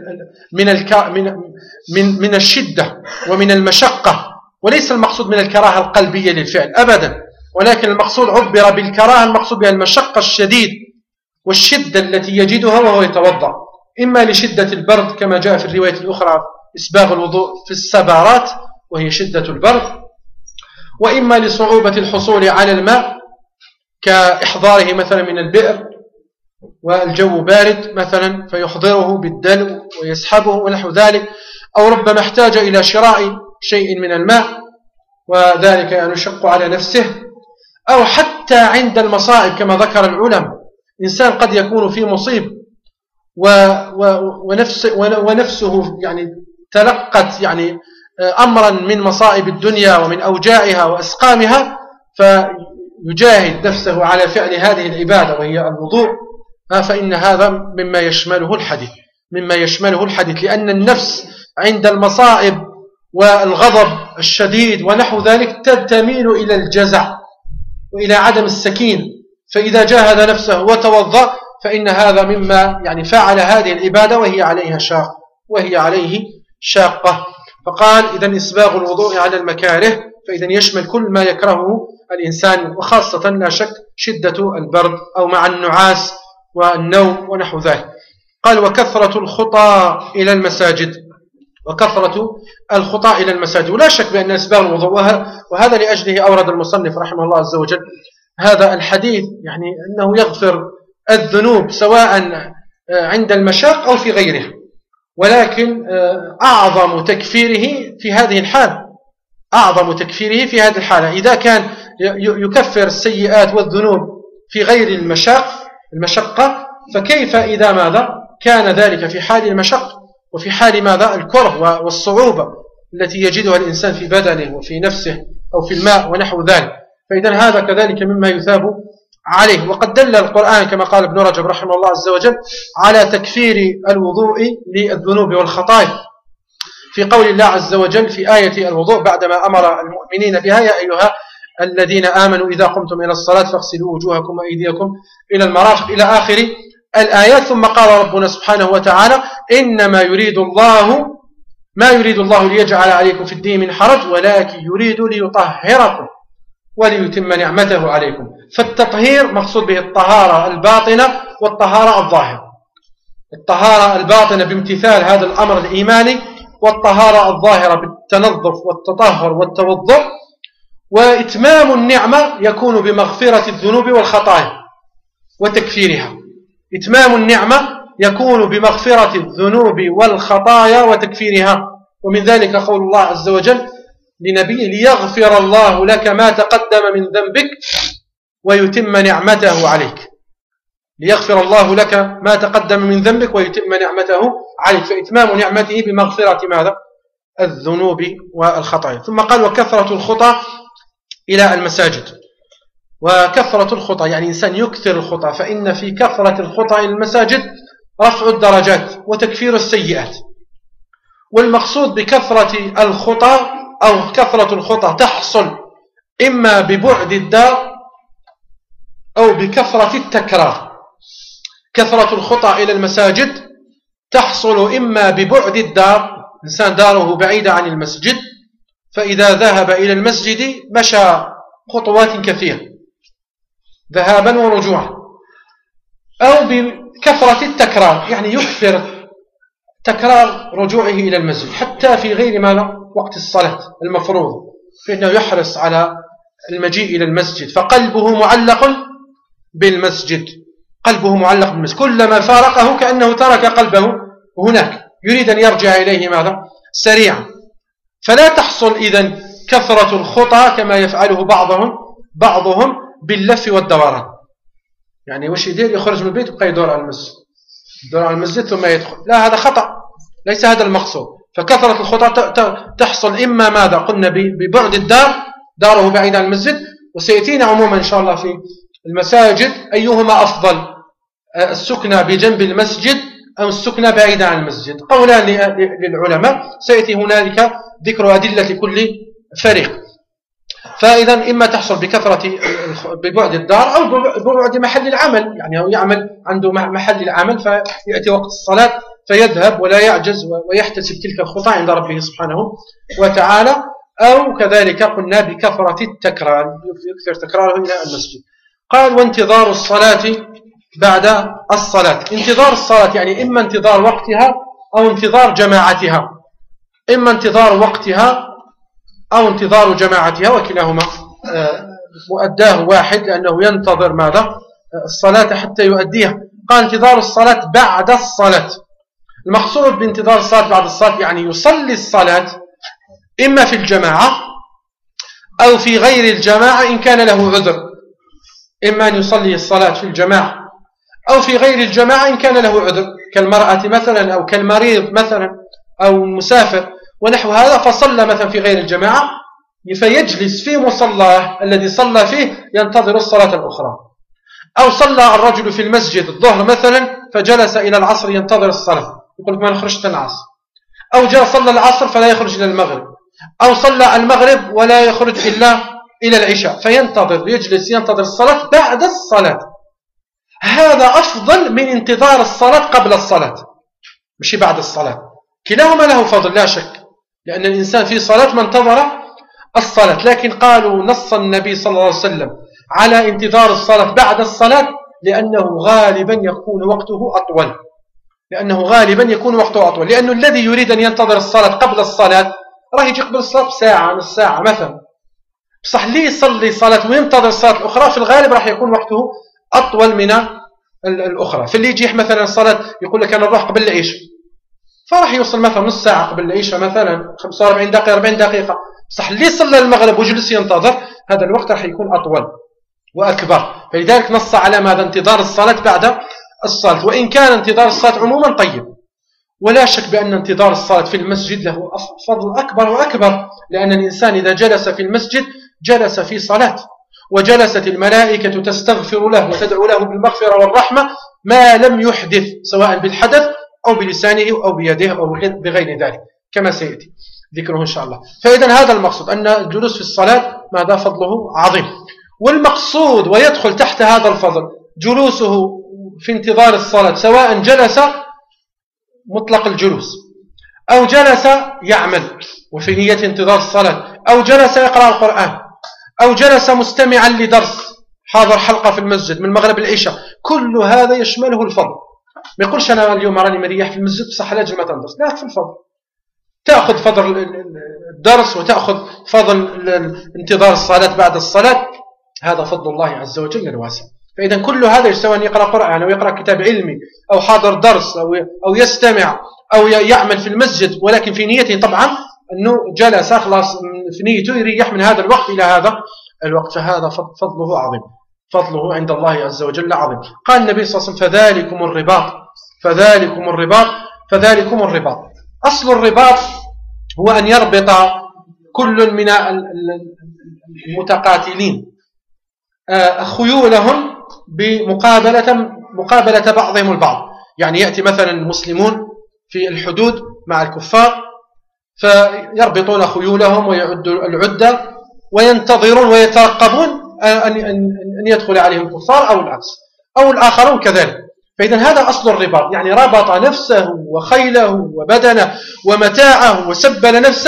من الشدة ومن المشقة، وليس المقصود من الكراهة القلبية للفعل أبدا، ولكن المقصود عبر بالكراهة المقصود بها المشقة الشديد والشدة التي يجدها وهو يتوضأ، إما لشدة البرد كما جاء في الرواية الأخرى إسباغ الوضوء في السبارات وهي شدة البرد، وإما لصعوبة الحصول على الماء كإحضاره مثلا من البئر والجو بارد مثلا فيحضره بالدلو ويسحبه ونحو ذلك، أو ربما احتاج إلى شراء شيء من الماء وذلك يعني يشق على نفسه، أو حتى عند المصائب كما ذكر العلماء، إنسان قد يكون في مصيب ونفسه يعني تلقت يعني أمرا من مصائب الدنيا ومن أوجاعها وأسقامها، فيجاهد نفسه على فعل هذه العبادة وهي الوضوء، فإن هذا مما يشمله الحديث، لأن النفس عند المصائب والغضب الشديد ونحو ذلك تميل إلى الجزع وإلى عدم السكين، فإذا جاهد نفسه وتوضأ فإن هذا مما يعني فعل هذه العبادة وهي عليه شاقة. فقال إذن إسباغ الوضوء على المكاره، فإذن يشمل كل ما يكرهه الإنسان، وخاصة لا شك شدة البرد أو مع النعاس والنوم ونحو ذلك. قال وكثرة الخطى إلى المساجد، ولا شك بأن أسباغ الوضوء، وهذا لأجله أورد المصنف رحمه الله عز وجل هذا الحديث، يعني أنه يغفر الذنوب سواء عند المشاق أو في غيره، ولكن أعظم تكفيره في هذه الحالة إذا كان يكفر السيئات والذنوب في غير المشقة، فكيف إذا ماذا كان ذلك في حال المشقة وفي حال ماذا الكره والصعوبة التي يجدها الإنسان في بدنه وفي نفسه أو في الماء ونحو ذلك، فإذا هذا كذلك مما يثاب عليه. وقد دل القرآن كما قال ابن رجب رحمه الله عز وجل على تكفير الوضوء للذنوب والخطايا في قول الله عز وجل في آية الوضوء بعدما أمر المؤمنين بها يا أيها الذين آمنوا إذا قمتم إلى الصلاة فاغسلوا وجوهكم وأيديكم إلى المرافق إلى آخر الآيات. ثم قال ربنا سبحانه وتعالى إنما يريد الله ليجعل عليكم في الدين من حرج ولكن يريد ليطهركم وليتم نعمته عليكم. فالتطهير مقصود به الطهارة الباطنة والطهارة الظاهرة، الطهارة الباطنة بامتثال هذا الأمر الإيماني، والطهارة الظاهرة بالتنظف والتطهر والتوضؤ. وإتمام النعمة يكون بمغفرة الذنوب والخطايا وتكفيرها، إتمام النعمة يكون بمغفرة الذنوب والخطايا وتكفيرها. ومن ذلك قول الله عز وجل لنبيه ليغفر الله لك ما تقدم من ذنبك ويتم نعمته عليك، ليغفر الله لك ما تقدم من ذنبك ويتم نعمته عليك، فإتمام نعمته بمغفرة ماذا؟ الذنوب والخطايا. ثم قال وكثرة الخطى إلى المساجد. وكثرة الخطى يعني إنسان يكثر الخطى، فإن في كثرة الخطى إلى المساجد رفع الدرجات وتكفير السيئات. والمقصود بكثرة الخطى أو كثرة الخطى تحصل إما ببعد الدار أو بكثرة التكرار. كثرة الخطى إلى المساجد تحصل إما ببعد الدار، إنسان داره بعيدة عن المسجد، فإذا ذهب إلى المسجد مشى خطوات كثيرة ذهابا ورجوعا، أو بكثرة التكرار، يعني يكثر تكرار رجوعه إلى المسجد حتى في غير ما وقت الصلاة المفروض، فإنه يحرص على المجيء إلى المسجد، فقلبه معلق بالمسجد، قلبه معلق بالمسجد، كلما فارقه كأنه ترك قلبه هناك، يريد أن يرجع إليه ماذا؟ سريعا. فلا تحصل إذن كثرة الخطى كما يفعله بعضهم باللف والدوران، يعني وش يدير؟ يخرج من البيت ويبقى يدور على المسجد، يدور على المسجد ثم يدخل. لا، هذا خطأ، ليس هذا المقصود. فكثرة الخطى تحصل إما ماذا قلنا ببعد الدار، داره بعيد عن المسجد، وسيأتينا عموما إن شاء الله في المساجد أيهما أفضل، السكنة بجنب المسجد أو السكنة بعيدا عن المسجد، قولان للعلماء، سيأتي هنالك ذكر أدلة كل فريق. فإذا إما تحصل بكثرة ببعد الدار أو ببعد محل العمل، يعني هو يعمل عنده محل العمل فيأتي وقت الصلاة فيذهب ولا يعجز ويحتسب تلك الخطى عند ربه سبحانه وتعالى، أو كذلك قلنا بكثرة التكرار، يكثر تكراره إلى المسجد. قال وانتظار الصلاة بعد الصلاة. انتظار الصلاة يعني إما انتظار وقتها أو انتظار جماعتها، إما انتظار وقتها أو انتظار جماعتها، وكلاهما مؤداه واحد، لأنه ينتظر ماذا؟ الصلاة حتى يؤديها. قال انتظار الصلاة بعد الصلاة. المقصود بانتظار الصلاة بعد الصلاة يعني يصلي الصلاة إما في الجماعة أو في غير الجماعة إن كان له عذر، إما أن يصلي الصلاة في الجماعة أو في غير الجماعة إن كان له عذر، كالمرأة مثلا أو كالمريض مثلا أو المسافر ونحو هذا، فصلى مثلا في غير الجماعة فيجلس في مصلاه الذي صلى فيه ينتظر الصلاة الأخرى. أو صلى الرجل في المسجد الظهر مثلا فجلس إلى العصر ينتظر الصلاة، يقول لك ما نخرجت العصر، أو جاء صلى العصر فلا يخرج إلى المغرب، أو صلى المغرب ولا يخرج إلا إلى العشاء، فينتظر يجلس ينتظر الصلاة بعد الصلاة. هذا أفضل من انتظار الصلاة قبل الصلاة، مش بعد الصلاة. كلاهما له فضل لا شك، لأن الإنسان في صلاة ما انتظر الصلاة، لكن قالوا نص النبي صلى الله عليه وسلم على انتظار الصلاة بعد الصلاة لأنه غالبا يكون وقته أطول، لأنه الذي يريد أن ينتظر الصلاة قبل الصلاة راه يجي قبل الصلاة بساعة نص ساعة مثلا، بصح لي يصلي صلاة وينتظر الصلاة الأخرى في الغالب راح يكون وقته أطول من الأخرى. فاللي يجي مثلا الصلاة يقول لك أنا نروح قبل العشاء، فراح يوصل مثلا نص ساعة قبل العشاء مثلا 45 دقيقة 40 دقيقة، بصح اللي صلى المغرب وجلس ينتظر هذا الوقت راح يكون أطول وأكبر. فلذلك نص على ماذا؟ انتظار الصلاة بعد الصلاة. وإن كان انتظار الصلاة عموما طيب، ولا شك بأن انتظار الصلاة في المسجد له فضل أكبر وأكبر، لأن الإنسان إذا جلس في المسجد جلس في صلاة، وجلست الملائكة تستغفر له وتدعو له بالمغفرة والرحمة ما لم يحدث، سواء بالحدث أو بلسانه أو بيده أو بغير ذلك كما سيأتي ذكره إن شاء الله. فإذا هذا المقصود أن الجلوس في الصلاة ماذا؟ فضله عظيم. والمقصود ويدخل تحت هذا الفضل جلوسه في انتظار الصلاة، سواء جلس مطلق الجلوس أو جلس يعمل وفي نية انتظار الصلاة، أو جلس يقرأ القرآن، أو جلس مستمعا لدرس، حاضر حلقة في المسجد من المغرب العشاء، كل هذا يشمله الفضل. ما يقولش أنا اليوم راني مريح في المسجد بصح لا جمعة درس، لا، في الفضل تأخذ فضل الدرس وتأخذ فضل انتظار الصلاة بعد الصلاة، هذا فضل الله عز وجل الواسع. فإذا كل هذا سواء يقرأ قرآن أو يقرأ كتاب علمي أو حاضر درس أو يستمع أو يعمل في المسجد، ولكن في نيته طبعا أنه جلس خلاص في نيته يريح من هذا الوقت إلى هذا الوقت، فهذا فضله عظيم، فضله عند الله عز وجل عظيم. قال النبي صلى الله عليه وسلم فذلكم الرباط. أصل الرباط هو أن يربط كل من المتقاتلين خيولهم بمقابلة بعضهم البعض، يعني يأتي مثلا المسلمون في الحدود مع الكفار فيربطون خيولهم ويعدوا العدة وينتظرون ويترقبون أن يدخل عليهم الكفار أو العكس أو الآخرون كذلك. فإذا هذا أصل الرباط، يعني ربط نفسه وخيله وبدنه ومتاعه وسبل نفسه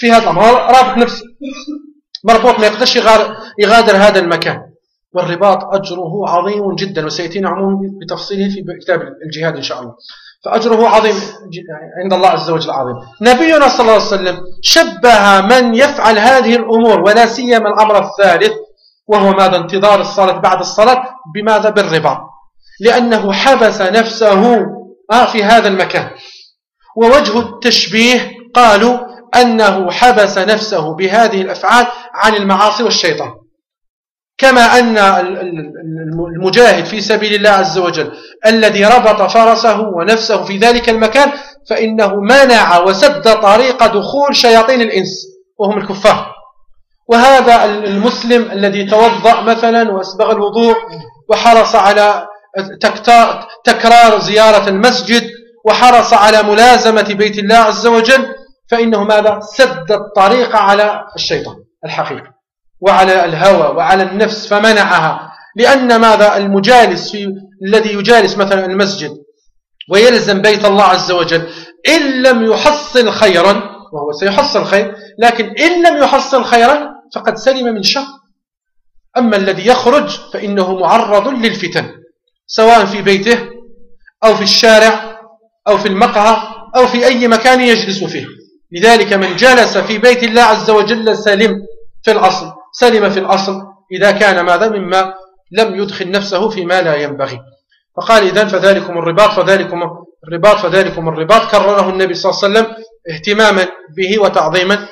في هذا الأمر، رابط نفسه مربوط ما يقدرش يغادر هذا المكان. والرباط أجره عظيم جدا، وسيأتينا عموما بتفصيله في كتاب الجهاد إن شاء الله. فأجره عظيم عند الله عز وجل عظيم. نبينا صلى الله عليه وسلم شبه من يفعل هذه الأمور ولا سيما الأمر الثالث وهو ماذا؟ انتظار الصلاة بعد الصلاة. بماذا؟ بالرباط، لأنه حبس نفسه في هذا المكان. ووجه التشبيه قالوا أنه حبس نفسه بهذه الأفعال عن المعاصي والشيطان، كما أن المجاهد في سبيل الله عز وجل الذي ربط فرسه ونفسه في ذلك المكان فإنه منع وسد طريق دخول شياطين الإنس وهم الكفار. وهذا المسلم الذي توضأ مثلا وأسبغ الوضوء وحرص على تكرار زيارة المسجد وحرص على ملازمة بيت الله عز وجل، فإنه ماذا؟ سد الطريق على الشيطان الحقيقي وعلى الهوى وعلى النفس فمنعها. لأن ماذا؟ المجالس الذي يجالس مثلا المسجد ويلزم بيت الله عز وجل إن لم يحصل خيرا، وهو سيحصل خير، لكن إن لم يحصل خيرا فقد سلم من شر. أما الذي يخرج فإنه معرض للفتن سواء في بيته أو في الشارع أو في المقهى أو في أي مكان يجلس فيه. لذلك من جلس في بيت الله عز وجل سلم في الأصل إذا كان ماذا؟ مما لم يدخل نفسه فيما لا ينبغي. فقال إذن فذلكم الرباط كرره النبي صلى الله عليه وسلم اهتماما به وتعظيما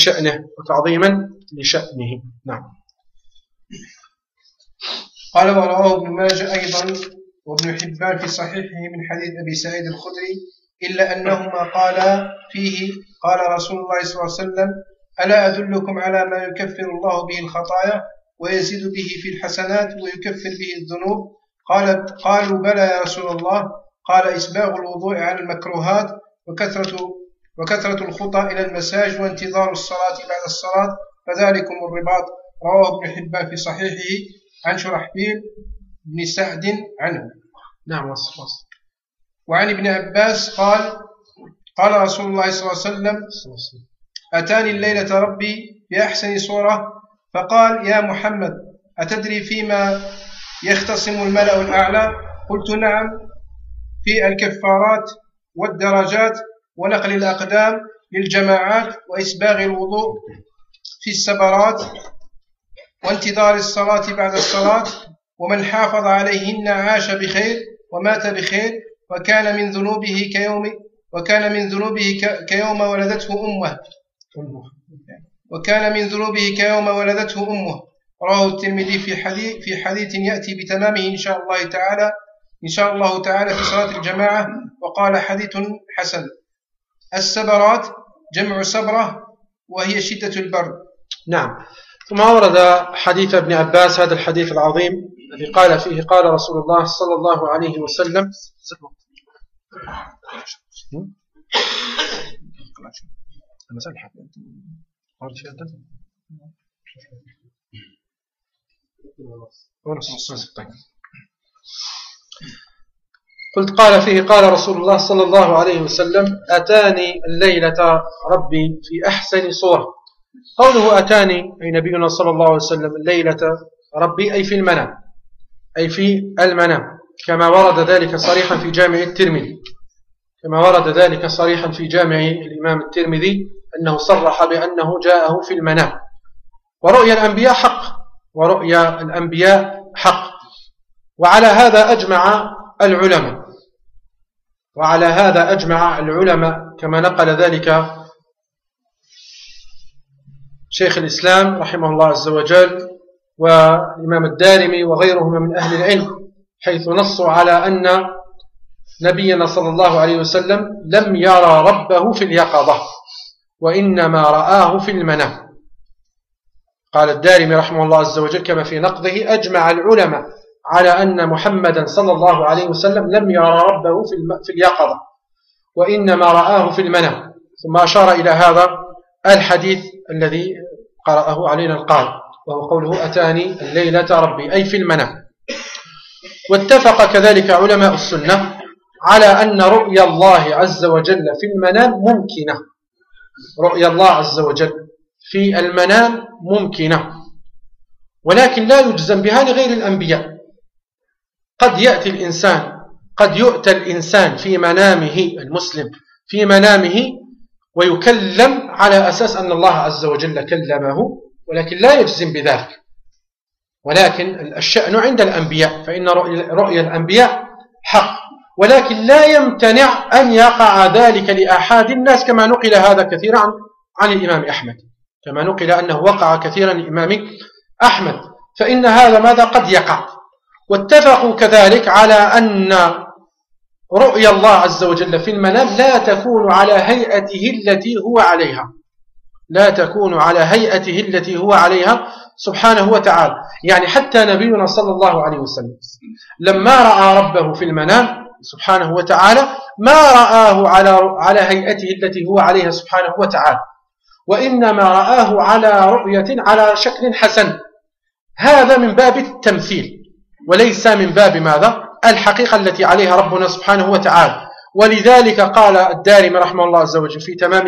لشأنه. نعم. قال ورواه ابن ماجه أيضا وابن حبان في صحيحه من حديث أبي سعيد الخدري إلا أنهما قالا فيه قال رسول الله صلى الله عليه وسلم ألا أدلكم على ما يكفر الله به الخطايا ويزيد به في الحسنات ويكفر به الذنوب؟ قالوا بلى يا رسول الله. قال إسباغ الوضوء على المكروهات وكثرة الخطى إلى المساجد وانتظار الصلاة بعد الصلاة فذلكم الرباط. رواه ابن حبان في صحيحه عن شرحبيل بن سعد عنه. نعم. وصل. وعن ابن عباس قال رسول الله صلى الله عليه وسلم أتاني الليلة ربي بأحسن صورة فقال يا محمد أتدري فيما يختصم الملأ الأعلى؟ قلت نعم، في الكفارات والدرجات ونقل الأقدام للجماعات وإسباغ الوضوء في السبرات وانتظار الصلاة بعد الصلاة ومن حافظ عليهن عاش بخير ومات بخير وكان من ذنوبه كيوم ولدته أمه. رواه الترمذي في حديث يأتي بتمامه إن شاء الله تعالى في صلاة الجماعة. وقال حديث حسن. السبرات جمع سبرة وهي شدة البرد. نعم. ثم ورد حديث ابن عباس هذا الحديث العظيم الذي قال فيه قال رسول الله صلى الله عليه وسلم قلت قال فيه قال رسول الله صلى الله عليه وسلم أتاني الليلة ربي في أحسن صورة. قوله أتاني أي نبينا صلى الله عليه وسلم الليلة ربي أي في المنام كما ورد ذلك صريحا في جامع الترمذي، الإمام الترمذي أنه صرح بأنه جاءه في المنام. ورؤيا الأنبياء حق. وعلى هذا أجمع العلماء كما نقل ذلك شيخ الإسلام رحمه الله عز وجل والإمام الدارمي وغيرهما من أهل العلم، حيث نصوا على أن نبينا صلى الله عليه وسلم لم يرى ربه في اليقظة وإنما رآه في المنام. قال الدارمي رحمه الله عز وجل كما في نقضه أجمع العلماء على أن محمدا صلى الله عليه وسلم لم يرى ربه في اليقظة وإنما رآه في المنام. ثم أشار إلى هذا الحديث الذي قرأه علينا القارئ وهو قوله أتاني الليلة ربي أي في المنام. واتفق كذلك علماء السنة على أن رؤيا الله عز وجل في المنام ممكنة، رؤيا الله عز وجل في المنام ممكنة، ولكن لا يجزم بها لغير الأنبياء. قد يؤتى الإنسان في منامه، المسلم في منامه، ويكلم على أساس أن الله عز وجل كلمه، ولكن لا يجزم بذلك. ولكن الشأن عند الأنبياء، فإن رؤيا الأنبياء حق، ولكن لا يمتنع أن يقع ذلك لأحد الناس، كما نقل هذا كثيرا عن الإمام أحمد، كما نقل أنه وقع كثيرا الإمام أحمد، فإن هذا ماذا قد يقع. واتفقوا كذلك على أن رؤيا الله عز وجل في المنام لا تكون على هيئته التي هو عليها، لا تكون على هيئته التي هو عليها سبحانه وتعالى. يعني حتى نبينا صلى الله عليه وسلم لما رأى ربه في المنام سبحانه وتعالى ما رآه على هيئته التي هو عليها سبحانه وتعالى، وإنما رآه على رؤية على شكل حسن. هذا من باب التمثيل، وليس من باب ماذا؟ الحقيقة التي عليها ربنا سبحانه وتعالى. ولذلك قال الدارمي رحمه الله عز وجل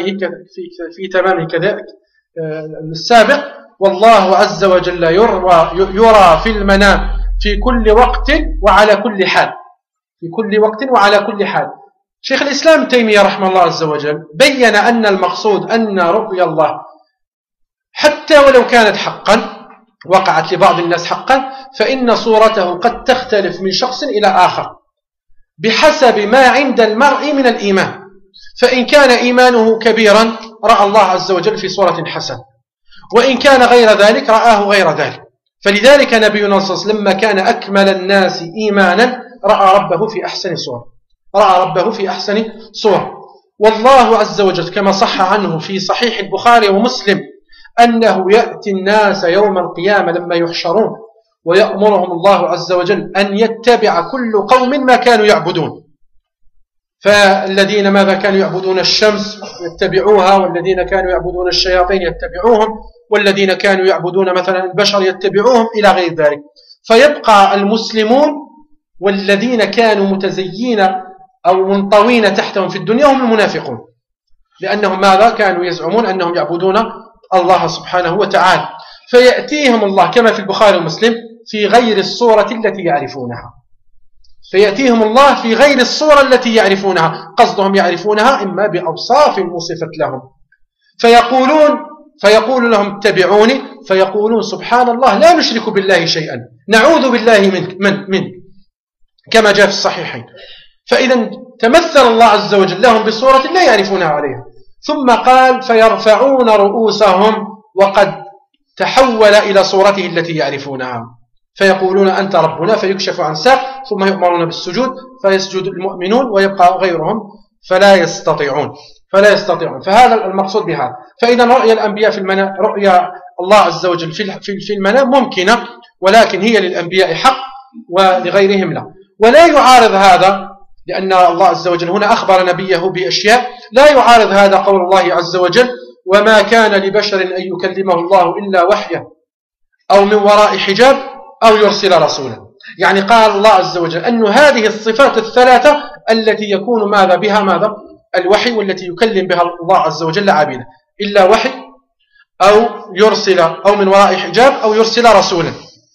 في تمامه كذلك السابق: والله عز وجل يرى في المنام في كل وقت وعلى كل حال، في كل وقت وعلى كل حال. شيخ الإسلام تيمية رحمه الله عز وجل بين أن المقصود أن رؤيا الله حتى ولو كانت حقا، وقعت لبعض الناس حقا، فإن صورته قد تختلف من شخص إلى آخر بحسب ما عند المرء من الإيمان. فإن كان إيمانه كبيرا رأى الله عز وجل في صورة حسنة، وإن كان غير ذلك رآه غير ذلك. فلذلك نبينا صلى الله عليه وسلم لما كان أكمل الناس إيمانا رأى ربه في أحسن صورة، رأى ربه في أحسن صورة. والله عز وجل كما صح عنه في صحيح البخاري ومسلم أنه يأتي الناس يوم القيامة لما يحشرون ويأمرهم الله عز وجل أن يتبع كل قوم ما كانوا يعبدون. فالذين ماذا كانوا يعبدون الشمس يتبعوها، والذين كانوا يعبدون الشياطين يتبعوهم، والذين كانوا يعبدون مثلا البشر يتبعوهم إلى غير ذلك. فيبقى المسلمون والذين كانوا متزيين أو منطوين تحتهم في الدنيا هم المنافقون، لأنهم ماذا كانوا يزعمون أنهم يعبدون الله سبحانه وتعالى. فيأتيهم الله كما في البخاري ومسلم في غير الصورة التي يعرفونها، فيأتيهم الله في غير الصورة التي يعرفونها، قصدهم يعرفونها إما بأوصاف وصفت لهم، فيقول لهم اتبعوني، فيقولون سبحان الله لا نشرك بالله شيئا، نعوذ بالله منك كما جاء في الصحيحين. فإذا تمثل الله عز وجل لهم بصورة لا يعرفونها عليها. ثم قال: فيرفعون رؤوسهم وقد تحول إلى صورته التي يعرفونها، فيقولون أنت ربنا، فيكشف عن ساق، ثم يؤمرون بالسجود فيسجد المؤمنون ويبقى غيرهم فلا يستطيعون. فهذا المقصود بهذا. فإذا رؤيا الأنبياء في المنام، رؤيا الله عز وجل في المنام ممكنة، ولكن هي للأنبياء حق ولغيرهم لا. ولا يعارض هذا، لأن الله عز وجل هنا أخبر نبيه بأشياء، لا يعارض هذا قول الله عز وجل: وما كان لبشر أن يكلمه الله إلا وحيا أو من وراء حجاب أو يرسل رسولا. يعني قال الله عز وجل أن هذه الصفات الثلاثة التي يكون ماذا بها ماذا الوحي، والتي يكلم بها الله عز وجل عبيده، إلا وحي أو يرسل أو من وراء حجاب أو يرسل رسولا،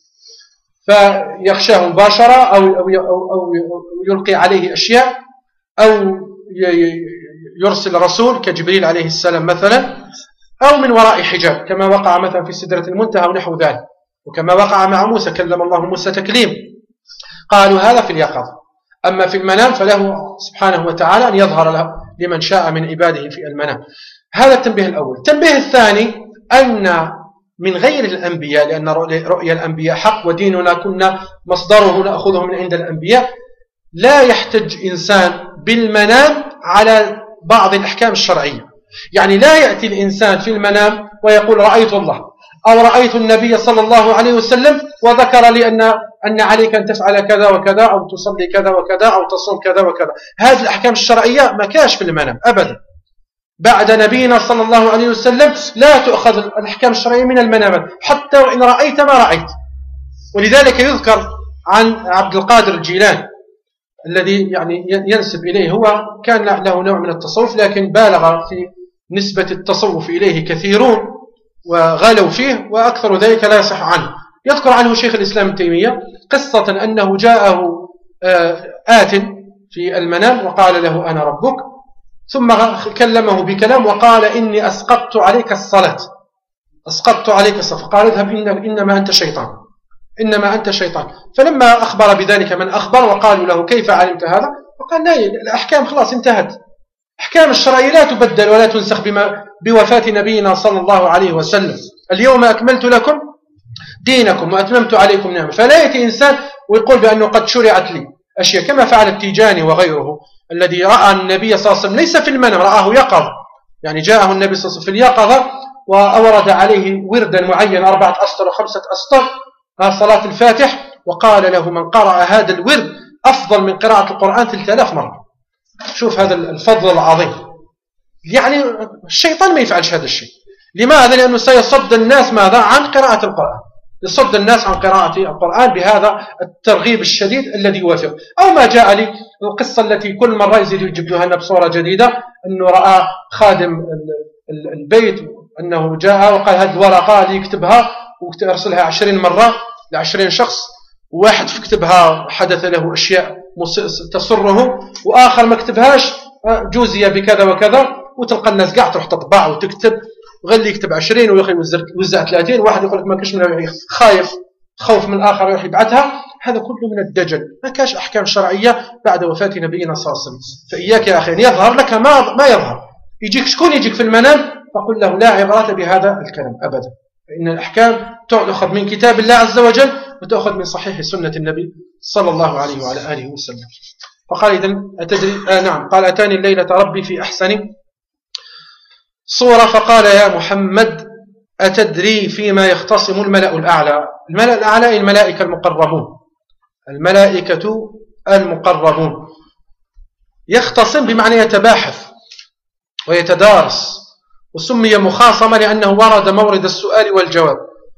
فيخشاه مباشرة أو يلقي عليه أشياء، أو يرسل رسول كجبريل عليه السلام مثلا، أو من وراء حجاب كما وقع مثلا في سدرة المنتهى ونحو ذلك، وكما وقع مع موسى كلم الله موسى تكليم. قالوا هذا في اليقظة. أما في المنام فله سبحانه وتعالى أن يظهر له لمن شاء من عباده في المنام. هذا التنبيه الأول. التنبيه الثاني أن من غير الأنبياء، لأن رؤيا الأنبياء حق وديننا كنا مصدره نأخذه من عند الأنبياء، لا يحتج إنسان بالمنام على بعض الأحكام الشرعية. يعني لا يأتي الإنسان في المنام ويقول رأيت الله أو رأيت النبي صلى الله عليه وسلم وذكر لي أن عليك أن تفعل كذا وكذا، أو تصلي كذا وكذا، أو تصوم كذا وكذا. هذه الأحكام الشرعية ما كاش في المنام أبدا. بعد نبينا صلى الله عليه وسلم لا تؤخذ الأحكام الشرعية من المنامات، حتى وإن رأيت ما رأيت. ولذلك يذكر عن عبد القادر الجيلاني الذي يعني ينسب إليه، هو كان له نوع من التصوف لكن بالغ في نسبة التصوف إليه كثيرون وغالوا فيه، وأكثر ذلك لا يصح عنه. يذكر عنه شيخ الإسلام ابن تيمية قصة أنه جاءه آت في المنام وقال له أنا ربك، ثم كلمه بكلام وقال إني أسقطت عليك الصلاة، أسقطت عليك الصلاة، فقال اذهب إنما أنت شيطان، إنما أنت شيطان. فلما أخبر بذلك من أخبر وقالوا له كيف علمت هذا، فقال لا، الأحكام خلاص انتهت، أحكام الشرعية لا تبدل ولا تنسخ بوفاة نبينا صلى الله عليه وسلم. اليوم أكملت لكم دينكم وأتممت عليكم نعمة. فلا يأتي إنسان ويقول بأنه قد شرعت لي أشياء، كما فعل التيجاني وغيره الذي رأى النبي صلى الله عليه وسلم ليس في المنام، رآه يقظ، يعني جاءه النبي صلى الله عليه وسلم في اليقظة وأورد عليه وردا معين 4 أسطر و5 أسطر صلاة الفاتح، وقال له من قرأ هذا الورد أفضل من قراءة القرآن 3000 مرة. شوف هذا الفضل العظيم. يعني الشيطان ما يفعلش هذا الشيء. لماذا؟ لأنه سيصد الناس ماذا؟ عن قراءة القرآن، يصد الناس عن قراءة القرآن بهذا الترغيب الشديد الذي يوافق. أو ما جاء لي القصة التي كل مرة يزيد يجيب لنا بصورة جديدة، أنه رأى خادم البيت أنه جاء وقال هذه الورقة اللي يكتبها ويرسلها 20 مرة ل20 شخص، وواحد كتبها حدث له أشياء تسره، وآخر ما كتبهاش جوزي بكذا وكذا، وتلقى الناس قاعد تروح تطبع وتكتب، وغير اللي يكتب 20 ويوزع 30، واحد يقول لك ما كاش من خايف خوف من الآخر يروح يبعثها. هذا كله من الدجل، ما كاش أحكام شرعية بعد وفاة نبينا صلى الله عليه وسلم. فإياك يا أخي أن يظهر لك ما يظهر، يجيك شكون يجيك في المنام فقل له لا عبرة بهذا الكلام أبدا، فإن الأحكام تأخذ من كتاب الله عز وجل وتأخذ من صحيح سنة النبي صلى الله عليه وعلى آله وسلم. فقال إذن أتدري نعم، قال أتاني الليلة ربي في أحسن صورة، فقال يا محمد أتدري فيما يختصم الملأ الأعلى؟ الملأ الأعلى الملائكة المقربون، الملائكة المقربون. يختصم بمعنى يتباحث ويتدارس، وسمي مخاصمة لأنه ورد مورد السؤال والجواب.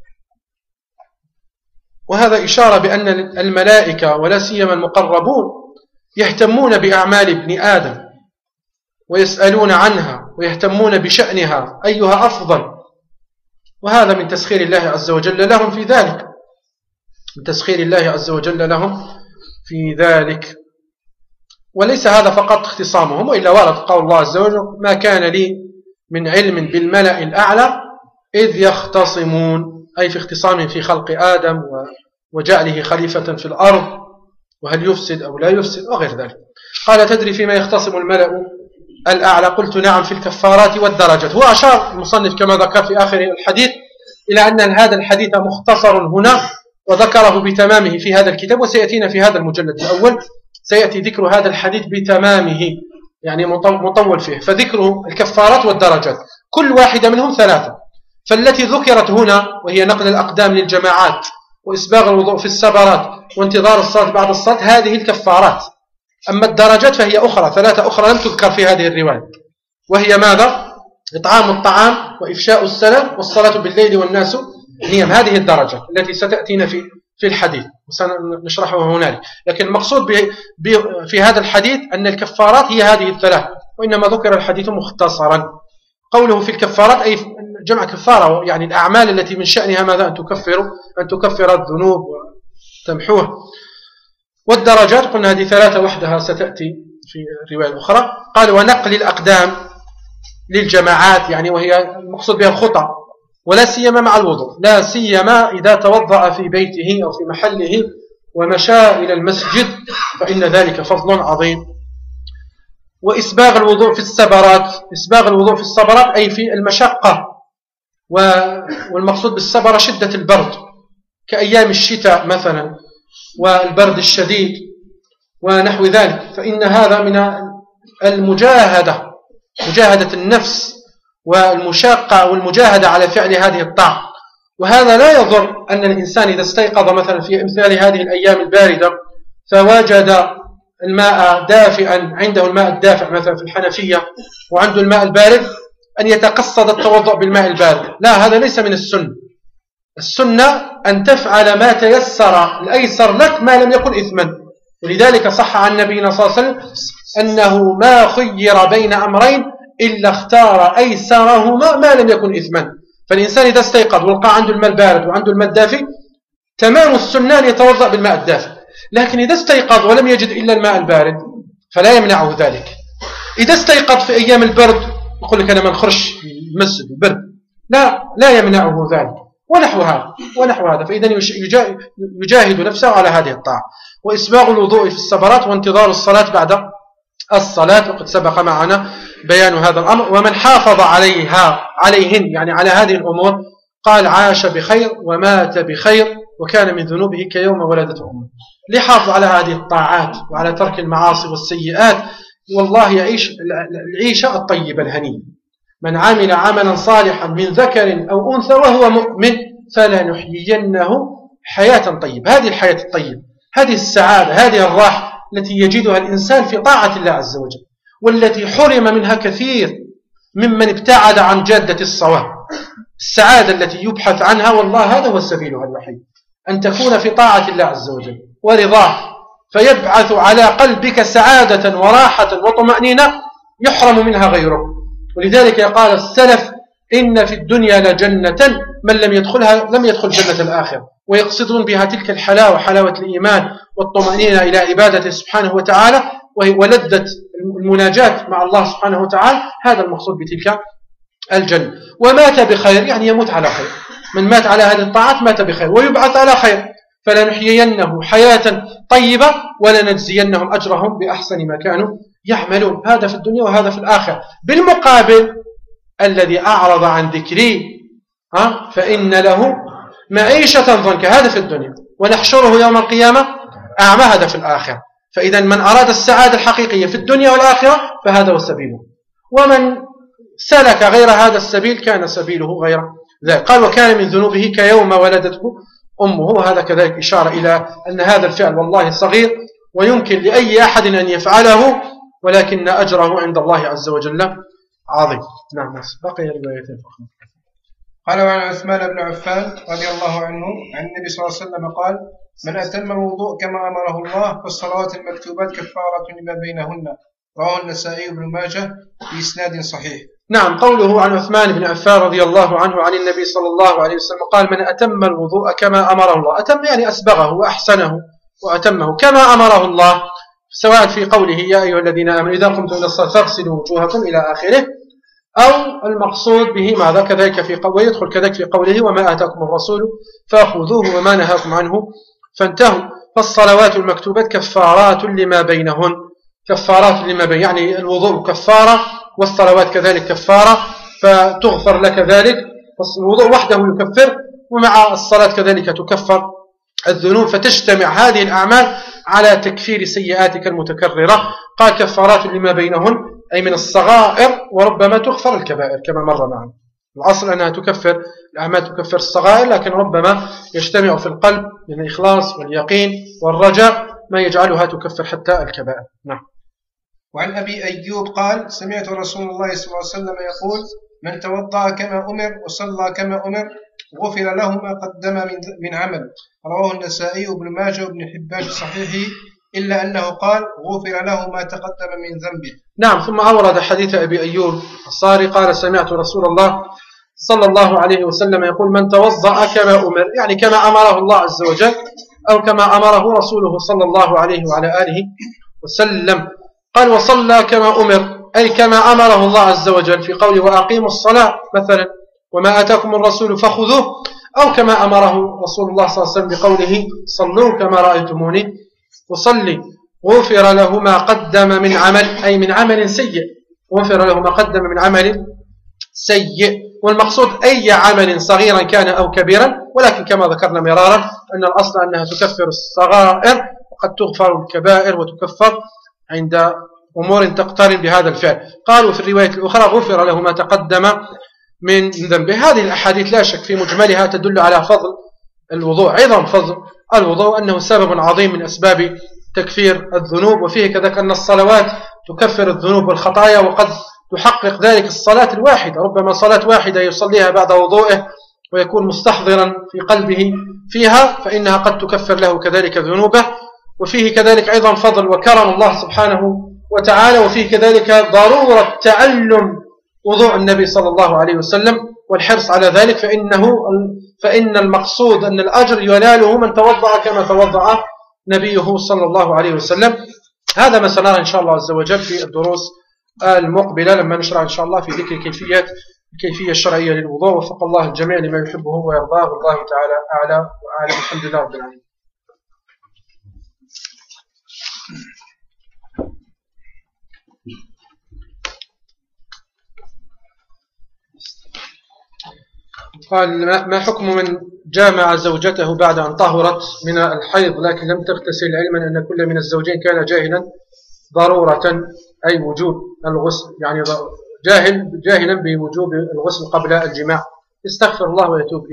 وهذا إشارة بأن الملائكة ولا سيما المقربون يهتمون بأعمال ابن آدم ويسألون عنها ويهتمون بشأنها أيها أفضل، وهذا من تسخير الله عز وجل لهم في ذلك، من تسخير الله عز وجل لهم في ذلك. وليس هذا فقط اختصامهم، وإلا ورد قول الله عز وجل ما كان لي من علم بالملأ الأعلى إذ يختصمون، أي في اختصامهم في خلق آدم وجعله خليفة في الأرض، وهل يفسد أو لا يفسد وغير ذلك. قال تدري فيما يختصم الملأ الأعلى؟ قلت نعم، في الكفارات والدرجات. هو أشار المصنف كما ذكر في آخر الحديث إلى أن هذا الحديث مختصر هنا وذكره بتمامه في هذا الكتاب، وسيأتينا في هذا المجلد الأول سيأتي ذكر هذا الحديث بتمامه، يعني مطول فيه. فذكره الكفارات والدرجات كل واحدة منهم 3، فالتي ذكرت هنا وهي نقل الأقدام للجماعات وإسباغ الوضوء في السبرات وانتظار الصلاة بعد الصلاة، هذه الكفارات. أما الدرجات فهي أخرى، 3 أخرى لم تذكر في هذه الرواية، وهي ماذا؟ إطعام الطعام وإفشاء السلام والصلاة بالليل والناس نيام. هذه الدرجات التي ستأتينا في الحديث وسنشرحها هنالك. لكن المقصود في هذا الحديث أن الكفارات هي هذه ال3، وإنما ذكر الحديث مختصرا. قوله في الكفارات أي جمع كفارة، يعني الأعمال التي من شأنها ماذا؟ أن تكفر الذنوب وتمحوها. والدرجات قلنا هذه 3 وحدها ستأتي في الرواية الأخرى. قال ونقل الأقدام للجماعات، يعني وهي المقصود بها الخطأ، ولا سيما مع الوضوء، لا سيما إذا توضأ في بيته أو في محله ومشى إلى المسجد فإن ذلك فضل عظيم. وإسباغ الوضوء في السبرات، إسباغ الوضوء في السبرات أي في المشقة، والمقصود بالسبرة شدة البرد كأيام الشتاء مثلا والبرد الشديد ونحو ذلك، فإن هذا من المجاهدة، مجاهدة النفس والمشاقة والمجاهدة على فعل هذه الطاعة. وهذا لا يضر أن الإنسان إذا استيقظ مثلا في مثال هذه الأيام الباردة فوجد الماء دافئا، عنده الماء الدافئ مثلا في الحنفية وعنده الماء البارد، أن يتقصد التوضؤ بالماء البارد. لا، هذا ليس من السنة. السنة أن تفعل ما تيسر الأيسر لك ما لم يكن إثما. ولذلك صح عن نبينا صلى الله عليه وسلم أنه ما خير بين أمرين إلا اختار أيسرهما ما لم يكن إثما. فالإنسان إذا استيقظ ولقى عنده الماء البارد وعنده الماء الدافئ تمام السنة أن يتوضأ بالماء الدافئ، لكن إذا استيقظ ولم يجد إلا الماء البارد فلا يمنعه ذلك. إذا استيقظ في أيام البرد يقول لك أنا ما نخرج المسجد البرد، لا يمنعه ذلك ونحو هذا. فإذا يجاهد نفسه على هذه الطاعة. وإسباغ الوضوء في السفرات وانتظار الصلاة بعد الصلاة، وقد سبق معنا بيان هذا الأمر. ومن حافظ عليهن يعني على هذه الأمور قال عاش بخير ومات بخير وكان من ذنوبه كيوم ولدته أمه. ليحافظ على هذه الطاعات وعلى ترك المعاصي والسيئات، والله يعيش العيشة الطيبة الهنية. من عمل عملا صالحا من ذكر أو أنثى وهو مؤمن فلنحيينه حياة طيبة. هذه الحياة الطيبة، هذه السعادة، هذه الراحة التي يجدها الإنسان في طاعة الله عز وجل، والتي حرم منها كثير ممن ابتعد عن جادة الصواب. السعادة التي يبحث عنها والله هذا هو سبيلها الوحيد، أن تكون في طاعة الله عز وجل ورضاه، فيبعث على قلبك سعادة وراحة وطمأنينة يحرم منها غيره. ولذلك قال السلف إن في الدنيا لجنة من لم يدخلها لم يدخل جنة الآخرة، ويقصدون بها تلك الحلاوة، حلاوة الإيمان والطمأنينة إلى عبادته سبحانه وتعالى ولذة المناجاة مع الله سبحانه وتعالى. هذا المقصود بتلك الجنة. ومات بخير يعني يموت على خير، من مات على هذه الطاعات مات بخير ويبعث على خير. فلنحيينه حياة طيبة ولنجزينهم أجرهم بأحسن ما كانوا يعملون. هذا في الدنيا وهذا في الآخرة. بالمقابل الذي أعرض عن ذكري فإن له معيشة ضنكا، هذا في الدنيا، ونحشره يوم القيامة أعمى، هذا في الآخرة. فإذا من أراد السعادة الحقيقية في الدنيا والآخرة فهذا هو سبيله، ومن سلك غير هذا السبيل كان سبيله غير ذلك. قال وكان من ذنوبه كيوم ولدته أمه. وهذا كذلك إشارة إلى أن هذا الفعل والله صغير ويمكن لأي أحد أن يفعله، ولكن أجره عند الله عز وجل عظيم. نعم. بقي روايتين فقط. قال وعن عثمان بن عفان رضي الله عنه عن النبي صلى الله عليه وسلم قال من أتم الوضوء كما أمره الله فالصلوات المكتوبات كفارة لما بينهن. رواه النسائي بن ماجه بإسناد صحيح. نعم. قوله عن عثمان بن عفان رضي الله عنه عن النبي صلى الله عليه وسلم قال من أتم الوضوء كما أمره الله. أتم يعني أسبغه وأحسنه وأتمه كما أمره الله، سواء في قوله يا أيها الذين آمنوا إذا قمتم إلى الصلاة فاغسلوا وجوهكم إلى آخره، أو المقصود به ماذا كذلك في قوله، يدخل كذلك في قوله وما آتاكم الرسول فأخذوه وما نهاكم عنه فانتهوا. فالصلوات المكتوبات كفارات لما بينهن، كفارات لما بين يعني الوضوء كفارة والصلوات كذلك كفارة فتغفر لك ذلك. الوضوء وحده يكفر، ومع الصلاة كذلك تكفر الذنوب، فتجتمع هذه الأعمال على تكفير سيئاتك المتكررة. قال كفارات لما بينهن أي من الصغائر، وربما تغفر الكبائر كما مر معنا. الأصل أنها تكفر الأعمال تكفر الصغائر، لكن ربما يجتمع في القلب من الإخلاص واليقين والرجاء ما يجعلها تكفر حتى الكبائر. نعم. وعن أبي أيوب قال سمعت رسول الله صلى الله عليه وسلم يقول من توضأ كما أمر وصلى كما أمر غفر له ما قدم من عمل. رواه النسائي وابن ماجه وابن حبان في صحيحه، إلا أنه قال غفر له ما تقدم من ذنبه. نعم. ثم أورد حديث أبي أيوب الصاري قال سمعت رسول الله صلى الله عليه وسلم يقول من توضأ كما أمر، يعني كما أمره الله عز وجل أو كما أمره رسوله صلى الله عليه وعلى آله وسلم. قال وصلى كما أمر أي كما أمره الله عز وجل في قوله وأقيموا الصلاة مثلا وما آتاكم الرسول فخذوه، أو كما أمره رسول الله صلى الله عليه وسلم بقوله صلوا كما رأيتموني وصلي غفر له ما قدم من عمل أي من عمل سيء، غفر له ما قدم من عمل سيء. والمقصود أي عمل صغيرا كان أو كبيرا، ولكن كما ذكرنا مرارا أن الأصل أنها تكفر الصغائر وقد تغفر الكبائر وتكفر عند أمور تقترن بهذا الفعل. قالوا في الرواية الأخرى غفر له ما تقدم من ذنبه. هذه الأحاديث لا شك في مجملها تدل على فضل الوضوء، عظم فضل الوضوء، أنه سبب عظيم من أسباب تكفير الذنوب. وفيه كذلك أن الصلوات تكفر الذنوب والخطايا، وقد تحقق ذلك الصلاة الواحدة، ربما صلاة واحدة يصليها بعد وضوءه ويكون مستحضرا في قلبه فيها فإنها قد تكفر له كذلك ذنوبه. وفيه كذلك أيضا فضل وكرم الله سبحانه وتعالى، وفيه كذلك ضرورة تعلم وضوء النبي صلى الله عليه وسلم والحرص على ذلك، فإن المقصود أن الأجر يناله من توضأ كما توضأ نبيه صلى الله عليه وسلم. هذا ما سنرى إن شاء الله عز وجل في الدروس المقبلة لما نشرع إن شاء الله في ذكر الكيفية الشرعية للوضوء. وفق الله الجميع لما يحبه ويرضاه، والله تعالى أعلى وأعلم. الحمد لله رب العالمين. قال: ما حكم من جامع زوجته بعد أن طهرت من الحيض لكن لم تغتسل، علما أن كل من الزوجين كان جاهلا ضرورة أي وجوب الغسل، يعني جاهلا بوجوب الغسل قبل الجماع، يستغفر الله ويتوب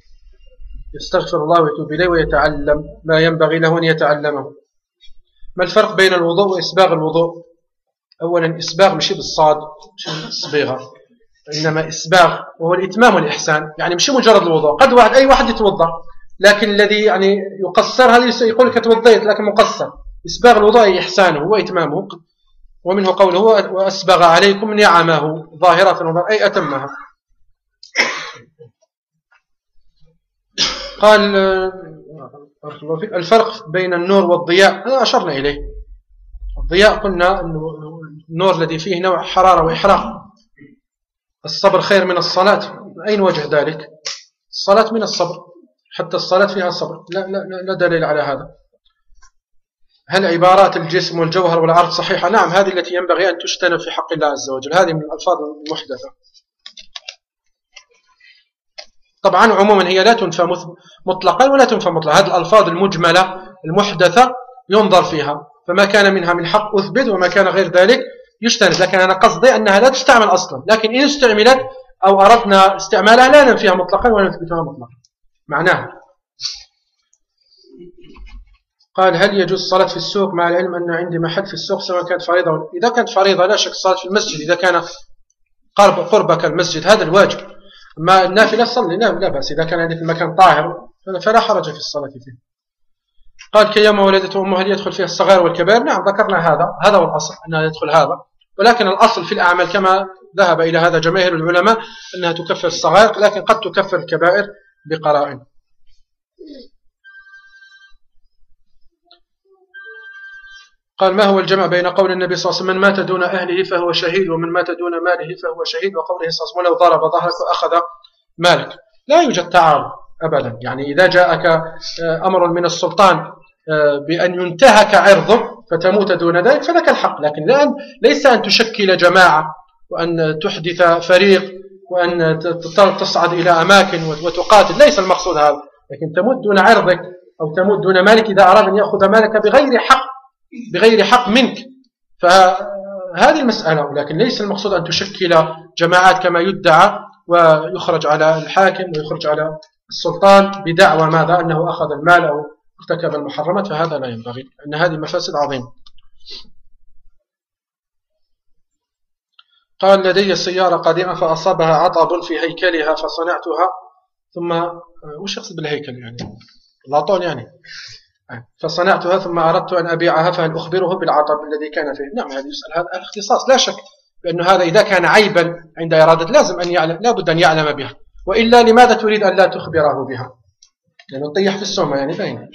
إليه ويتعلم ما ينبغي له أن يتعلمه. ما الفرق بين الوضوء وإسباغ الوضوء؟ أولا إسباغ مش بالصاد، مش بالصبيغة، إنما إسباغ وهو الإتمام والإحسان، يعني مش مجرد الوضوء. قد أي واحد يتوضأ، لكن الذي يعني يقصر هذا يقول لك توضيت لكن مقصر. إسباغ الوضوء أي إحسانه وإتمامه، ومنه قوله وأسبغ عليكم نعمه ظاهرة أي أتمها. قال: الفرق بين النور والضياء هذا أشرنا إليه. الضياء قلنا أنه النور الذي فيه نوع حرارة وإحراق. الصبر خير من الصلاة، أين وجه ذلك؟ الصلاة من الصبر، حتى الصلاة فيها صبر، لا دليل على هذا. هل عبارات الجسم والجوهر والعرض صحيحة؟ نعم، هذه التي ينبغي أن تجتنب في حق الله عز وجل، هذه من الألفاظ المحدثة. طبعا عموما هي لا تنفى مطلقا ولا تنفى مطلقا، هذه الألفاظ المجملة المحدثة ينظر فيها، فما كان منها من حق أثبت وما كان غير ذلك يجتنب. لكن أنا قصدي أنها لا تستعمل أصلا، لكن إن استعملت أو أردنا استعمالها لا ننفيها مطلقا ولا نثبتها مطلقا، معناها. قال: هل يجوز الصلاة في السوق مع العلم أن عندي محل في السوق سواء كانت فريضة إذا كانت فريضة لا شك الصلاة في المسجد، إذا كان قربك المسجد هذا الواجب. أما النافلة صلي لا بأس، إذا كان عندي في المكان طاهر فلا حرج في الصلاة فيه. قال: كيما ولدته أمه هل يدخل فيها الصغائر والكبائر؟ نعم، ذكرنا هذا هو الأصل أنها يدخل هذا، ولكن الأصل في الأعمال كما ذهب إلى هذا جماهير العلماء أنها تكفر الصغائر، لكن قد تكفر الكبائر بقرائن. قال: ما هو الجمع بين قول النبي صلى الله عليه وسلم من مات دون أهله فهو شهيد، ومن مات دون ماله فهو شهيد، وقوله صلى الله عليه وسلم ولو ضرب ظهرك وأخذ مالك؟ لا يوجد تعارض أبدا. يعني إذا جاءك أمر من السلطان بأن ينتهك عرضك فتموت دون ذلك فلك الحق، لكن ليس أن تشكل جماعة وأن تحدث فريق وأن تصعد إلى أماكن وتقاتل، ليس المقصود هذا. لكن تموت دون عرضك أو تموت دون مالك إذا أراد أن يأخذ مالك بغير حق منك، فهذه المسألة. لكن ليس المقصود أن تشكل جماعات كما يدعى ويخرج على الحاكم ويخرج على السلطان بدعوى ماذا؟ أنه أخذ المال أو ارتكب المحرمات، فهذا لا ينبغي، أن هذه مفاسد عظيمة. قال: لدي سيارة قديمة فأصابها عطب في هيكلها فصنعتها ثم وش يقصد بالهيكل يعني؟ لاطون يعني. فصنعتها ثم أردت أن أبيعها فهل أخبره بالعطب الذي كان فيه؟ نعم، هذا يسأل هذا الاختصاص، لا شك بأنه هذا إذا كان عيبا عند إرادة لازم أن يعلم، لا بد أن يعلم بها، وإلا لماذا تريد أن لا تخبره بها؟ لأنه طيح في السومة يعني باين.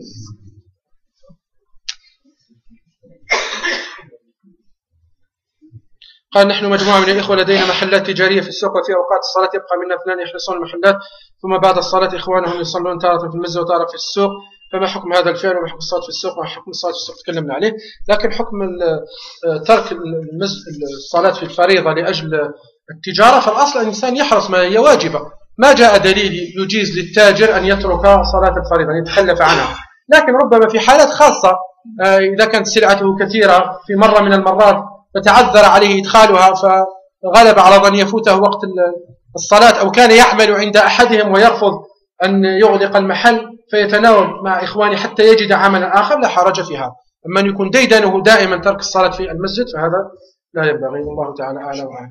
قال: نحن مجموعة من الإخوة لدينا محلات تجارية في السوق، وفي أوقات الصلاة يبقى منا 2 يحرسون المحلات، ثم بعد الصلاة إخوانهم يصلون تارة في المسجد وتارة في السوق، فما حكم هذا الفعل وما حكم الصلاة في السوق وما حكم الصلاة في السوق تكلمنا عليه. لكن حكم ترك الصلاة في الفريضة لأجل التجارة، فالأصل الإنسان يحرص ما هي واجبة، ما جاء دليل يجيز للتاجر أن يترك صلاة الفريضة أن يتخلف عنها، لكن ربما في حالات خاصة إذا كانت سلعته كثيرة في مرة من المرات فتعذر عليه إدخالها فغلب على ظن يفوته وقت الصلاة، أو كان يعمل عند أحدهم ويرفض أن يغلق المحل فيتناول مع إخوانه حتى يجد عملا آخر، لا حرج في هذا. أما أن يكون ديدنه دائما ترك الصلاة في المسجد فهذا لا ينبغي، والله تعالى أعلى وأعلم.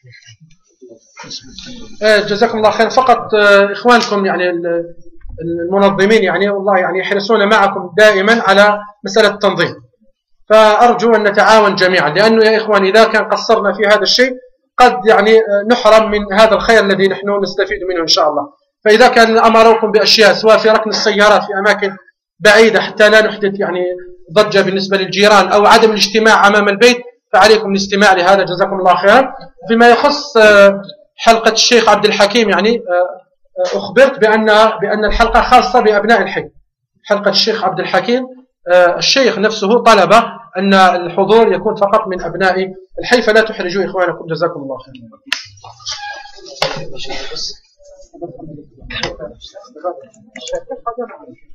جزاكم الله خير. فقط إخوانكم يعني المنظمين يعني والله يعني يحرصون معكم دائما على مسألة التنظيم، فأرجو أن نتعاون جميعا، لأنه يا إخوان إذا كان قصرنا في هذا الشيء قد يعني نحرم من هذا الخير الذي نحن نستفيد منه إن شاء الله. فإذا كان أمركم بأشياء سواء في ركن السيارات في أماكن بعيدة حتى لا نحدث يعني ضجة بالنسبة للجيران أو عدم الاجتماع أمام البيت، فعليكم الاستماع لهذا جزاكم الله خيرا. فيما يخص حلقة الشيخ عبد الحكيم يعني أخبرت بأن الحلقة خاصة بأبناء الحي. حلقة الشيخ عبد الحكيم الشيخ نفسه طلب أن الحضور يكون فقط من أبناء الحي، فلا تحرجوا إخوانكم جزاكم الله خيرا.